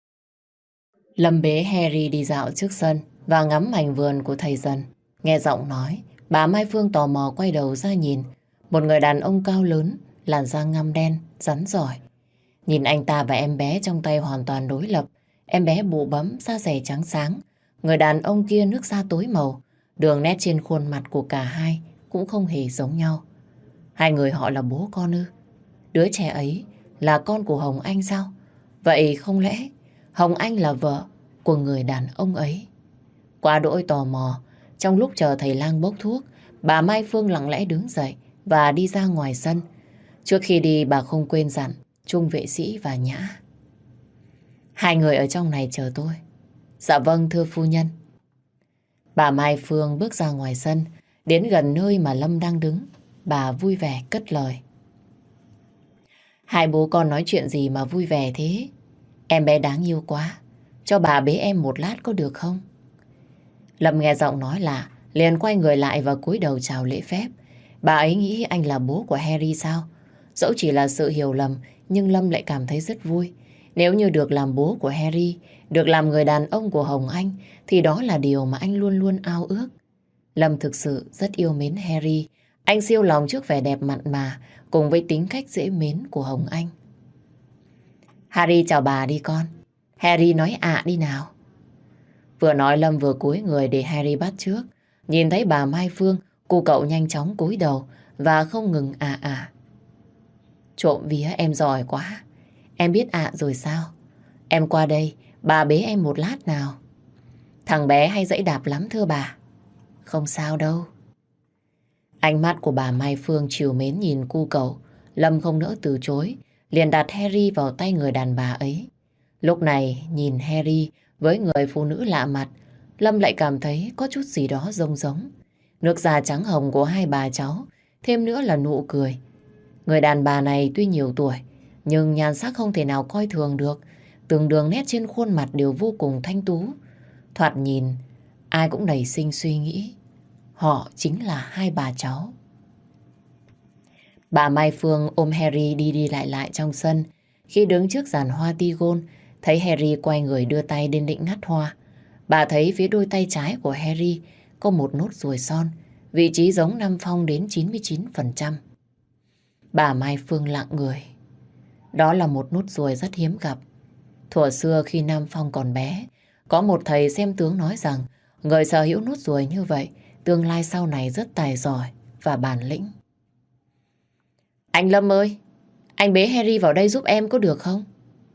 Lâm bế Harry đi dạo trước sân và ngắm mảnh vườn của thầy dần. Nghe giọng nói, bà Mai Phương tò mò quay đầu ra nhìn. Một người đàn ông cao lớn, làn da ngăm đen, rắn giỏi. Nhìn anh ta và em bé trong tay hoàn toàn đối lập. Em bé bụ bẫm, da dẻ trắng sáng. Người đàn ông kia nước da tối màu. Đường nét trên khuôn mặt của cả hai cũng không hề giống nhau. Hai người họ là bố con ư? Đứa trẻ ấy là con của Hồng Anh sao? Vậy không lẽ Hồng Anh là vợ của người đàn ông ấy? Quá đỗi tò mò, trong lúc chờ thầy lang bốc thuốc, bà Mai Phương lặng lẽ đứng dậy và đi ra ngoài sân. Trước khi đi bà không quên dặn Trung vệ sĩ và Nhã. Hai người ở trong này chờ tôi. Dạ vâng thưa phu nhân. Bà Mai Phương bước ra ngoài sân, đến gần nơi mà Lâm đang đứng. Bà vui vẻ cất lời. Hai bố con nói chuyện gì mà vui vẻ thế? Em bé đáng yêu quá. Cho bà bế em một lát có được không? Lâm nghe giọng nói lạ, liền quay người lại và cúi đầu chào lễ phép. Bà ấy nghĩ anh là bố của Harry sao? Dẫu chỉ là sự hiểu lầm, nhưng Lâm lại cảm thấy rất vui. Nếu như được làm bố của Harry, được làm người đàn ông của Hồng Anh, thì đó là điều mà anh luôn luôn ao ước. Lâm thực sự rất yêu mến Harry. Anh siêu lòng trước vẻ đẹp mặn mà, cùng với tính cách dễ mến của Hồng Anh. Harry chào bà đi con. Harry nói đi nào. Vừa nói Lâm vừa cúi người để Harry bắt trước. Nhìn thấy bà Mai Phương, cô cậu nhanh chóng cúi đầu và không ngừng Trộm vía em giỏi quá. Em biết rồi sao? Em qua đây, bà bế em một lát nào. Thằng bé hay giẫy đạp lắm thưa bà. Không sao đâu. Ánh mắt của bà Mai Phương trìu mến nhìn cu cậu. Lâm không nỡ từ chối, liền đặt Harry vào tay người đàn bà ấy. Lúc này nhìn Harry với người phụ nữ lạ mặt, Lâm lại cảm thấy có chút gì đó giống giống. Nước da trắng hồng của hai bà cháu, thêm nữa là nụ cười. Người đàn bà này tuy nhiều tuổi, nhưng nhan sắc không thể nào coi thường được. Từng đường nét trên khuôn mặt đều vô cùng thanh tú. Thoạt nhìn, ai cũng nảy sinh suy nghĩ. Họ chính là hai bà cháu. Bà Mai Phương ôm Harry đi đi lại trong sân. Khi đứng trước giàn hoa tigon, thấy Harry quay người đưa tay đến định ngắt hoa. Bà thấy phía đôi tay trái của Harry có một nốt ruồi son, vị trí giống Nam Phong đến 99%. Bà Mai Phương lặng người. Đó là một nốt ruồi rất hiếm gặp. Thuở xưa khi Nam Phong còn bé, có một thầy xem tướng nói rằng người sở hữu nốt ruồi như vậy tương lai sau này rất tài giỏi và bản lĩnh. Anh Lâm ơi, anh bế Harry vào đây giúp em có được không?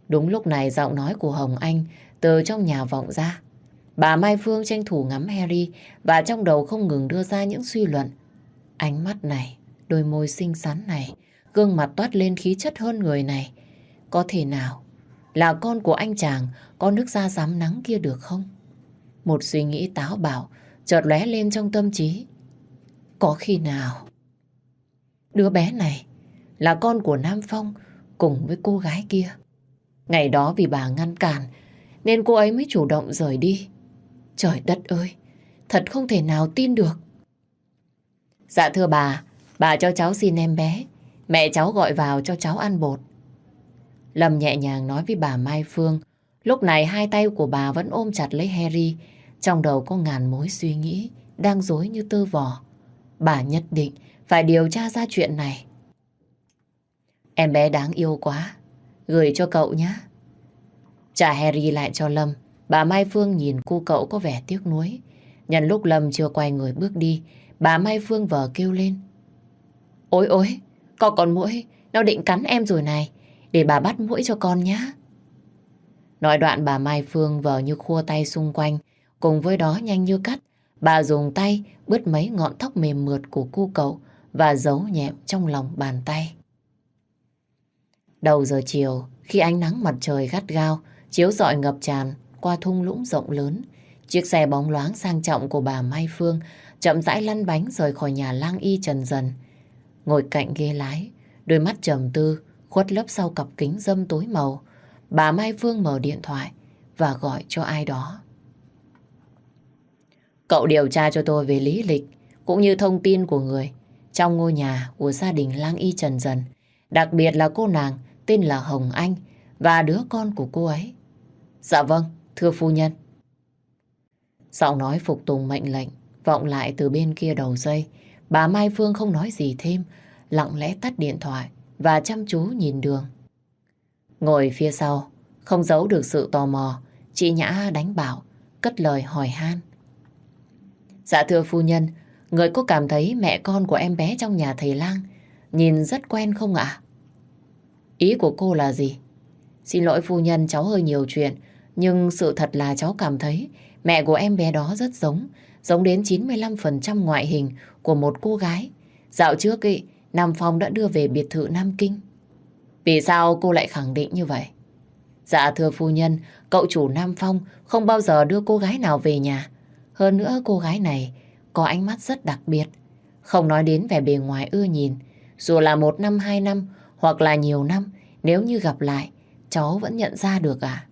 Đúng lúc này giọng nói của Hồng Anh từ trong nhà vọng ra. Bà Mai Phương tranh thủ ngắm Harry và trong đầu không ngừng đưa ra những suy luận. Ánh mắt này, đôi môi xinh xắn này, gương mặt toát lên khí chất hơn người này. Có thể nào là con của anh chàng có nước da rám nắng kia được không? Một suy nghĩ táo bạo chợt lóe lên trong tâm trí. Có khi nào đứa bé này là con của Nam Phong cùng với cô gái kia? Ngày đó vì bà ngăn cản nên cô ấy mới chủ động rời đi. Trời đất ơi, thật không thể nào tin được. Dạ thưa bà cho cháu xin em bé. Mẹ cháu gọi vào cho cháu ăn bột. Lâm nhẹ nhàng nói với bà Mai Phương. Lúc này hai tay của bà vẫn ôm chặt lấy Harry. Trong đầu có ngàn mối suy nghĩ đang rối như tơ vò. Bà nhất định phải điều tra ra chuyện này. Em bé đáng yêu quá, gửi cho cậu nhé. Trả Harry lại cho Lâm. Bà Mai Phương nhìn cô cậu có vẻ tiếc nuối. Nhân lúc Lâm chưa quay người bước đi, bà Mai Phương vờ kêu lên. Ôi ôi, có con muỗi, nó định cắn em rồi này. Để bà bắt muỗi cho con nhé. Nói đoạn bà Mai Phương vờ như khua tay xung quanh. Cùng với đó nhanh như cắt, bà dùng tay bứt mấy ngọn tóc mềm mượt của cô cậu và giấu nhẹm trong lòng bàn tay. Đầu giờ chiều, khi ánh nắng mặt trời gắt gao chiếu rọi ngập tràn qua thung lũng rộng lớn, chiếc xe bóng loáng sang trọng của bà Mai Phương chậm rãi lăn bánh rời khỏi nhà lang y Trần Dần. Ngồi cạnh ghế lái, đôi mắt trầm tư khuất lấp sau cặp kính râm tối màu, bà Mai Phương mở điện thoại và gọi cho ai đó. Cậu điều tra cho tôi về lý lịch cũng như thông tin của người trong ngôi nhà của gia đình lang y Trần Dần, đặc biệt là cô nàng tên là Hồng Anh và đứa con của cô ấy. Dạ vâng, thưa phu nhân. Giọng nói phục tùng mệnh lệnh vọng lại từ bên kia đầu dây. Bà Mai Phương không nói gì thêm, lặng lẽ tắt điện thoại và chăm chú nhìn đường. Ngồi phía sau, không giấu được sự tò mò, chị Nhã đánh bảo, cất lời hỏi han. Dạ thưa phu nhân, người có cảm thấy mẹ con của em bé trong nhà thầy lang nhìn rất quen không ạ? Ý của cô là gì? Xin lỗi phu nhân, cháu hơi nhiều chuyện, nhưng sự thật là cháu cảm thấy mẹ của em bé đó rất giống đến 95% ngoại hình của một cô gái. Dạo trước Nam Phong đã đưa về biệt thự Nam Kinh. Vì sao cô lại khẳng định như vậy? Dạ thưa phu nhân, cậu chủ Nam Phong không bao giờ đưa cô gái nào về nhà. Hơn nữa cô gái này có ánh mắt rất đặc biệt. Không nói đến vẻ bề ngoài ưa nhìn, dù là 1 năm, 2 năm hoặc là nhiều năm, nếu như gặp lại, cháu vẫn nhận ra được à?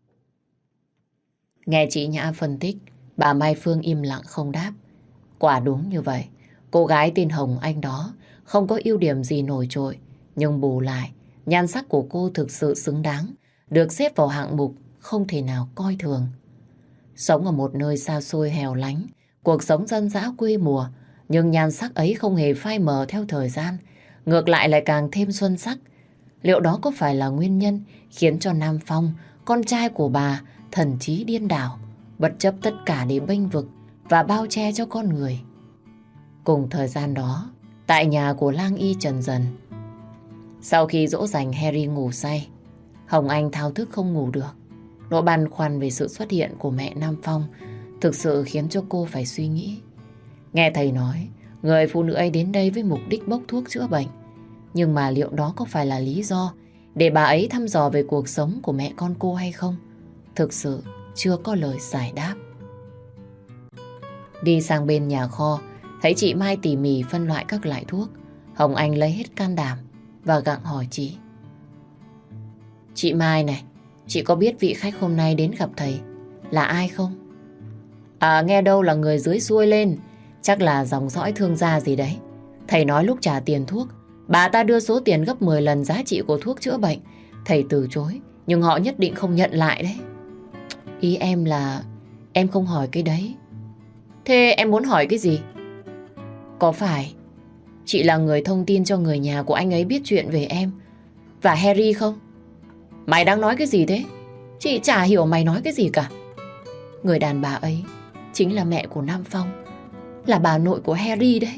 Nghe chị Nhã phân tích, bà Mai Phương im lặng không đáp. Quả đúng như vậy, cô gái tên Hồng Anh đó không có ưu điểm gì nổi trội, nhưng bù lại, nhan sắc của cô thực sự xứng đáng, được xếp vào hạng mục không thể nào coi thường. Sống ở một nơi xa xôi hẻo lánh, cuộc sống dân dã quê mùa, nhưng nhan sắc ấy không hề phai mờ theo thời gian, ngược lại lại càng thêm xuân sắc. Liệu đó có phải là nguyên nhân khiến cho Nam Phong, con trai của bà, thần trí điên đảo, bất chấp tất cả để bênh vực và bao che cho con người? Cùng thời gian đó, tại nhà của lang y Trần Dần, sau khi dỗ dành Harry ngủ say, Hồng Anh thao thức không ngủ được. Nỗi băn khoăn về sự xuất hiện của mẹ Nam Phong thực sự khiến cho cô phải suy nghĩ. Nghe thầy nói, người phụ nữ ấy đến đây với mục đích bốc thuốc chữa bệnh. Nhưng mà liệu đó có phải là lý do để bà ấy thăm dò về cuộc sống của mẹ con cô hay không? Thực sự chưa có lời giải đáp. Đi sang bên nhà kho, thấy chị Mai tỉ mỉ phân loại các loại thuốc. Hồng Anh lấy hết can đảm và gặng hỏi chị. Chị Mai này, chị có biết vị khách hôm nay đến gặp thầy là ai không? À, nghe đâu là người dưới xuôi lên, chắc là dòng dõi thương gia gì đấy. Thầy nói lúc trả tiền thuốc, bà ta đưa số tiền gấp 10 lần giá trị của thuốc chữa bệnh. Thầy từ chối, nhưng họ nhất định không nhận lại đấy. Ý em là em không hỏi cái đấy. Thế em muốn hỏi cái gì? Có phải chị là người thông tin cho người nhà của anh ấy biết chuyện về em và Harry không? Mày đang nói cái gì thế? Chị chả hiểu mày nói cái gì cả. Người đàn bà ấy chính là mẹ của Nam Phong, là bà nội của Harry đấy.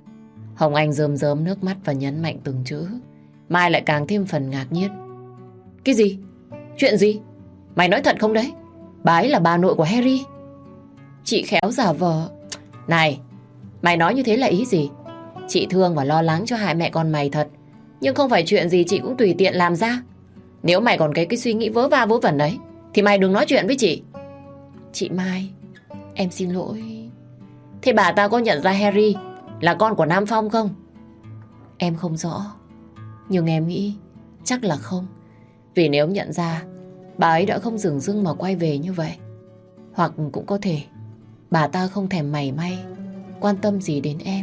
Hồng Anh rơm rớm nước mắt và nhấn mạnh từng chữ. Mai lại càng thêm phần ngạc nhiên. Cái gì? Chuyện gì? Mày nói thật không đấy? Bà ấy là bà nội của Harry. Chị khéo giả vờ. Này, mày nói như thế là ý gì? Chị thương và lo lắng cho hai mẹ con mày thật. Nhưng không phải chuyện gì chị cũng tùy tiện làm ra. Nếu mày còn cái suy nghĩ vớ va vớ vẩn đấy thì mày đừng nói chuyện với chị. Chị Mai, em xin lỗi. Thế bà ta có nhận ra Harry là con của Nam Phong không? Em không rõ, nhưng em nghĩ chắc là không. Vì nếu nhận ra, bà ấy đã không dửng dưng mà quay về như vậy. Hoặc cũng có thể bà ta không thèm mảy may quan tâm gì đến em.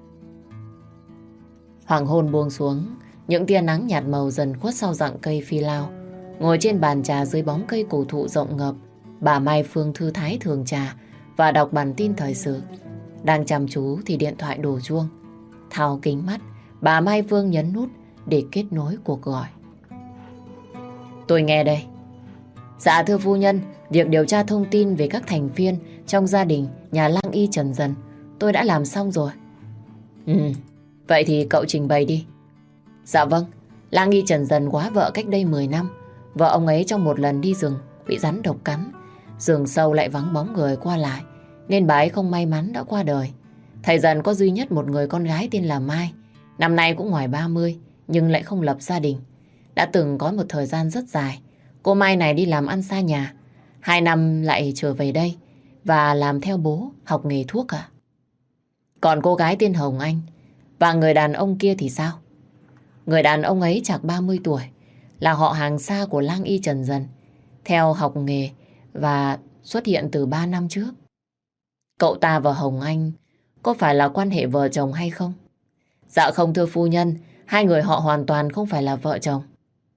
Hoàng hôn buông xuống, những tia nắng nhạt màu dần khuất sau rặng cây phi lao. Ngồi trên bàn trà dưới bóng cây cổ thụ rộng ngập, bà Mai Phương thư thái thường trà và đọc bản tin thời sự. Đang chăm chú thì điện thoại đổ chuông. Thao kính mắt, bà Mai Phương nhấn nút để kết nối cuộc gọi. Tôi nghe đây. Dạ thưa phu nhân, việc điều tra thông tin về các thành viên trong gia đình nhà Lang Y Trần Dần tôi đã làm xong rồi. Vậy thì cậu trình bày đi. Dạ vâng, Lang Y Trần Dần quá vợ cách đây 10 năm. Vợ ông ấy trong một lần đi rừng bị rắn độc cắn. Rừng sâu lại vắng bóng người qua lại, nên bà ấy không may mắn đã qua đời. Thầy Dần có duy nhất một người con gái tên là Mai. Năm nay cũng ngoài 30 nhưng lại không lập gia đình. Đã từng có một thời gian rất dài cô Mai này đi làm ăn xa nhà. 2 năm lại trở về đây và làm theo bố học nghề thuốc à. Còn cô gái tên Hồng Anh và người đàn ông kia thì sao? Người đàn ông ấy chạc 30 tuổi, là họ hàng xa của Lang Y Trần Dần, theo học nghề và xuất hiện từ 3 năm trước. Cậu ta và Hồng Anh có phải là quan hệ vợ chồng hay không? Dạ không thưa phu nhân, hai người họ hoàn toàn không phải là vợ chồng.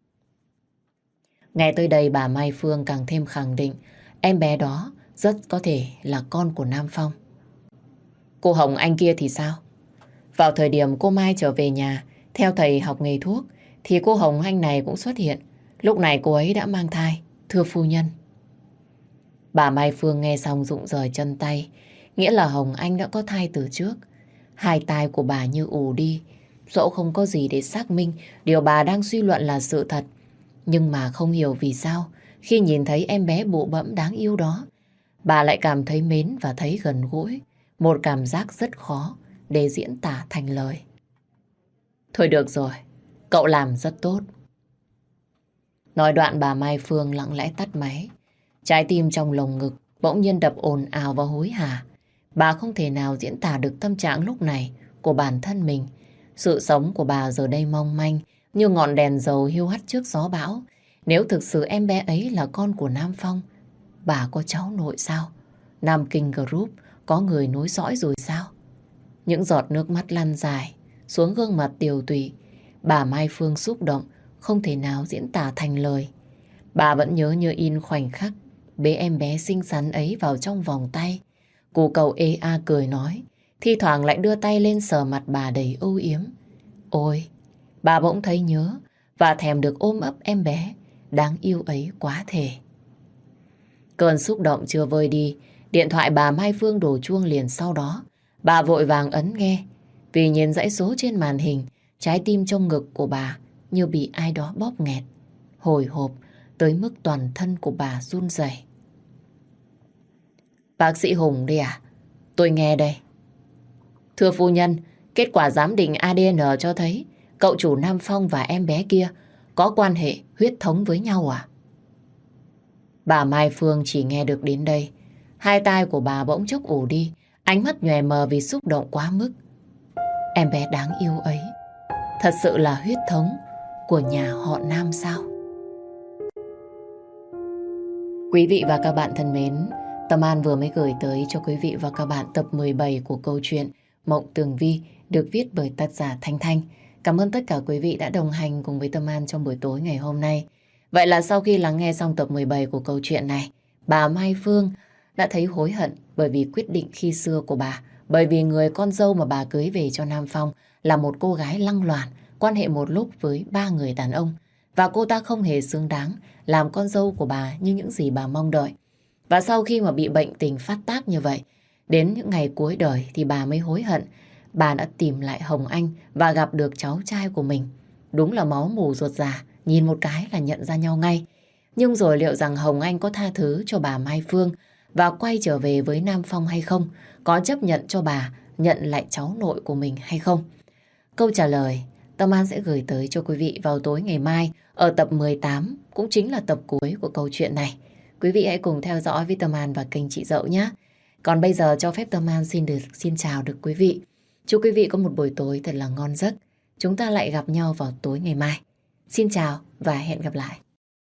Nghe tới đây bà Mai Phương càng thêm khẳng định em bé đó rất có thể là con của Nam Phong. Cô Hồng Anh kia thì sao? Vào thời điểm cô Mai trở về nhà theo thầy học nghề thuốc thì cô Hồng Anh này cũng xuất hiện. Lúc này cô ấy đã mang thai, thưa phu nhân. Bà Mai Phương nghe xong rụng rời chân tay, nghĩa là Hồng Anh đã có thai từ trước. Hai tai của bà như ù đi, dẫu không có gì để xác minh điều bà đang suy luận là sự thật. Nhưng mà không hiểu vì sao khi nhìn thấy em bé bụ bẫm đáng yêu đó, bà lại cảm thấy mến và thấy gần gũi. Một cảm giác rất khó để diễn tả thành lời. Thôi được rồi, cậu làm rất tốt. Nói đoạn bà Mai Phương lặng lẽ tắt máy. Trái tim trong lồng ngực bỗng nhiên đập ồn ào và hối hả. Bà không thể nào diễn tả được tâm trạng lúc này của bản thân mình. Sự sống của bà giờ đây mong manh như ngọn đèn dầu hiu hắt trước gió bão. Nếu thực sự em bé ấy là con của Nam Phong, bà có cháu nội sao? Nam Kinh Group có người nối dõi rồi sao? Những giọt nước mắt lăn dài xuống gương mặt tiều tụy. Bà Mai Phương xúc động không thể nào diễn tả thành lời. Bà vẫn nhớ như in khoảnh khắc bế em bé xinh xắn ấy vào trong vòng tay. Cô cậu ê a cười nói, thi thoảng lại đưa tay lên sờ mặt bà đầy âu yếm. Ôi, bà bỗng thấy nhớ và thèm được ôm ấp em bé đáng yêu ấy quá thể. Cơn xúc động chưa vơi đi, điện thoại bà Mai Phương đổ chuông liền sau đó. Bà vội vàng ấn nghe, vì nhìn dãy số trên màn hình, trái tim trong ngực của bà như bị ai đó bóp nghẹt, hồi hộp tới mức toàn thân của bà run rẩy. Bác sĩ Hùng đi à? Tôi nghe đây. Thưa phu nhân, kết quả giám định ADN cho thấy cậu chủ Nam Phong và em bé kia có quan hệ huyết thống với nhau à? Bà Mai Phương chỉ nghe được đến đây. Hai tai của bà bỗng chốc ù đi, ánh mắt nhòe mờ vì xúc động quá mức. Em bé đáng yêu ấy thật sự là huyết thống của nhà họ Nam sao? Quý vị và các bạn thân mến, Tâm An vừa mới gửi tới cho quý vị và các bạn tập 17 của câu chuyện Mộng Tường Vi được viết bởi tác giả Thanh Thanh. Cảm ơn tất cả quý vị đã đồng hành cùng với Tâm An trong buổi tối ngày hôm nay. Vậy là sau khi lắng nghe xong tập 17 của câu chuyện này, bà Mai Phương đã thấy hối hận bởi vì quyết định khi xưa của bà. Bởi vì người con dâu mà bà cưới về cho Nam Phong là một cô gái lăng loàn, quan hệ một lúc với 3 người đàn ông. Và cô ta không hề xứng đáng làm con dâu của bà như những gì bà mong đợi. Và sau khi mà bị bệnh tình phát tác như vậy, đến những ngày cuối đời thì bà mới hối hận. Bà đã tìm lại Hồng Anh và gặp được cháu trai của mình. Đúng là máu mủ ruột già, nhìn một cái là nhận ra nhau ngay. Nhưng rồi liệu rằng Hồng Anh có tha thứ cho bà Mai Phương và quay trở về với Nam Phong hay không? Có chấp nhận cho bà nhận lại cháu nội của mình hay không? Câu trả lời Tâm An sẽ gửi tới cho quý vị vào tối ngày mai ở tập 18, cũng chính là tập cuối của câu chuyện này. Quý vị hãy cùng theo dõi với Tâm An và kênh chị Dậu nhé. Còn bây giờ cho phép Tâm An xin chào được quý vị. Chúc quý vị có một buổi tối thật là ngon giấc. Chúng ta lại gặp nhau vào tối ngày mai. Xin chào và hẹn gặp lại.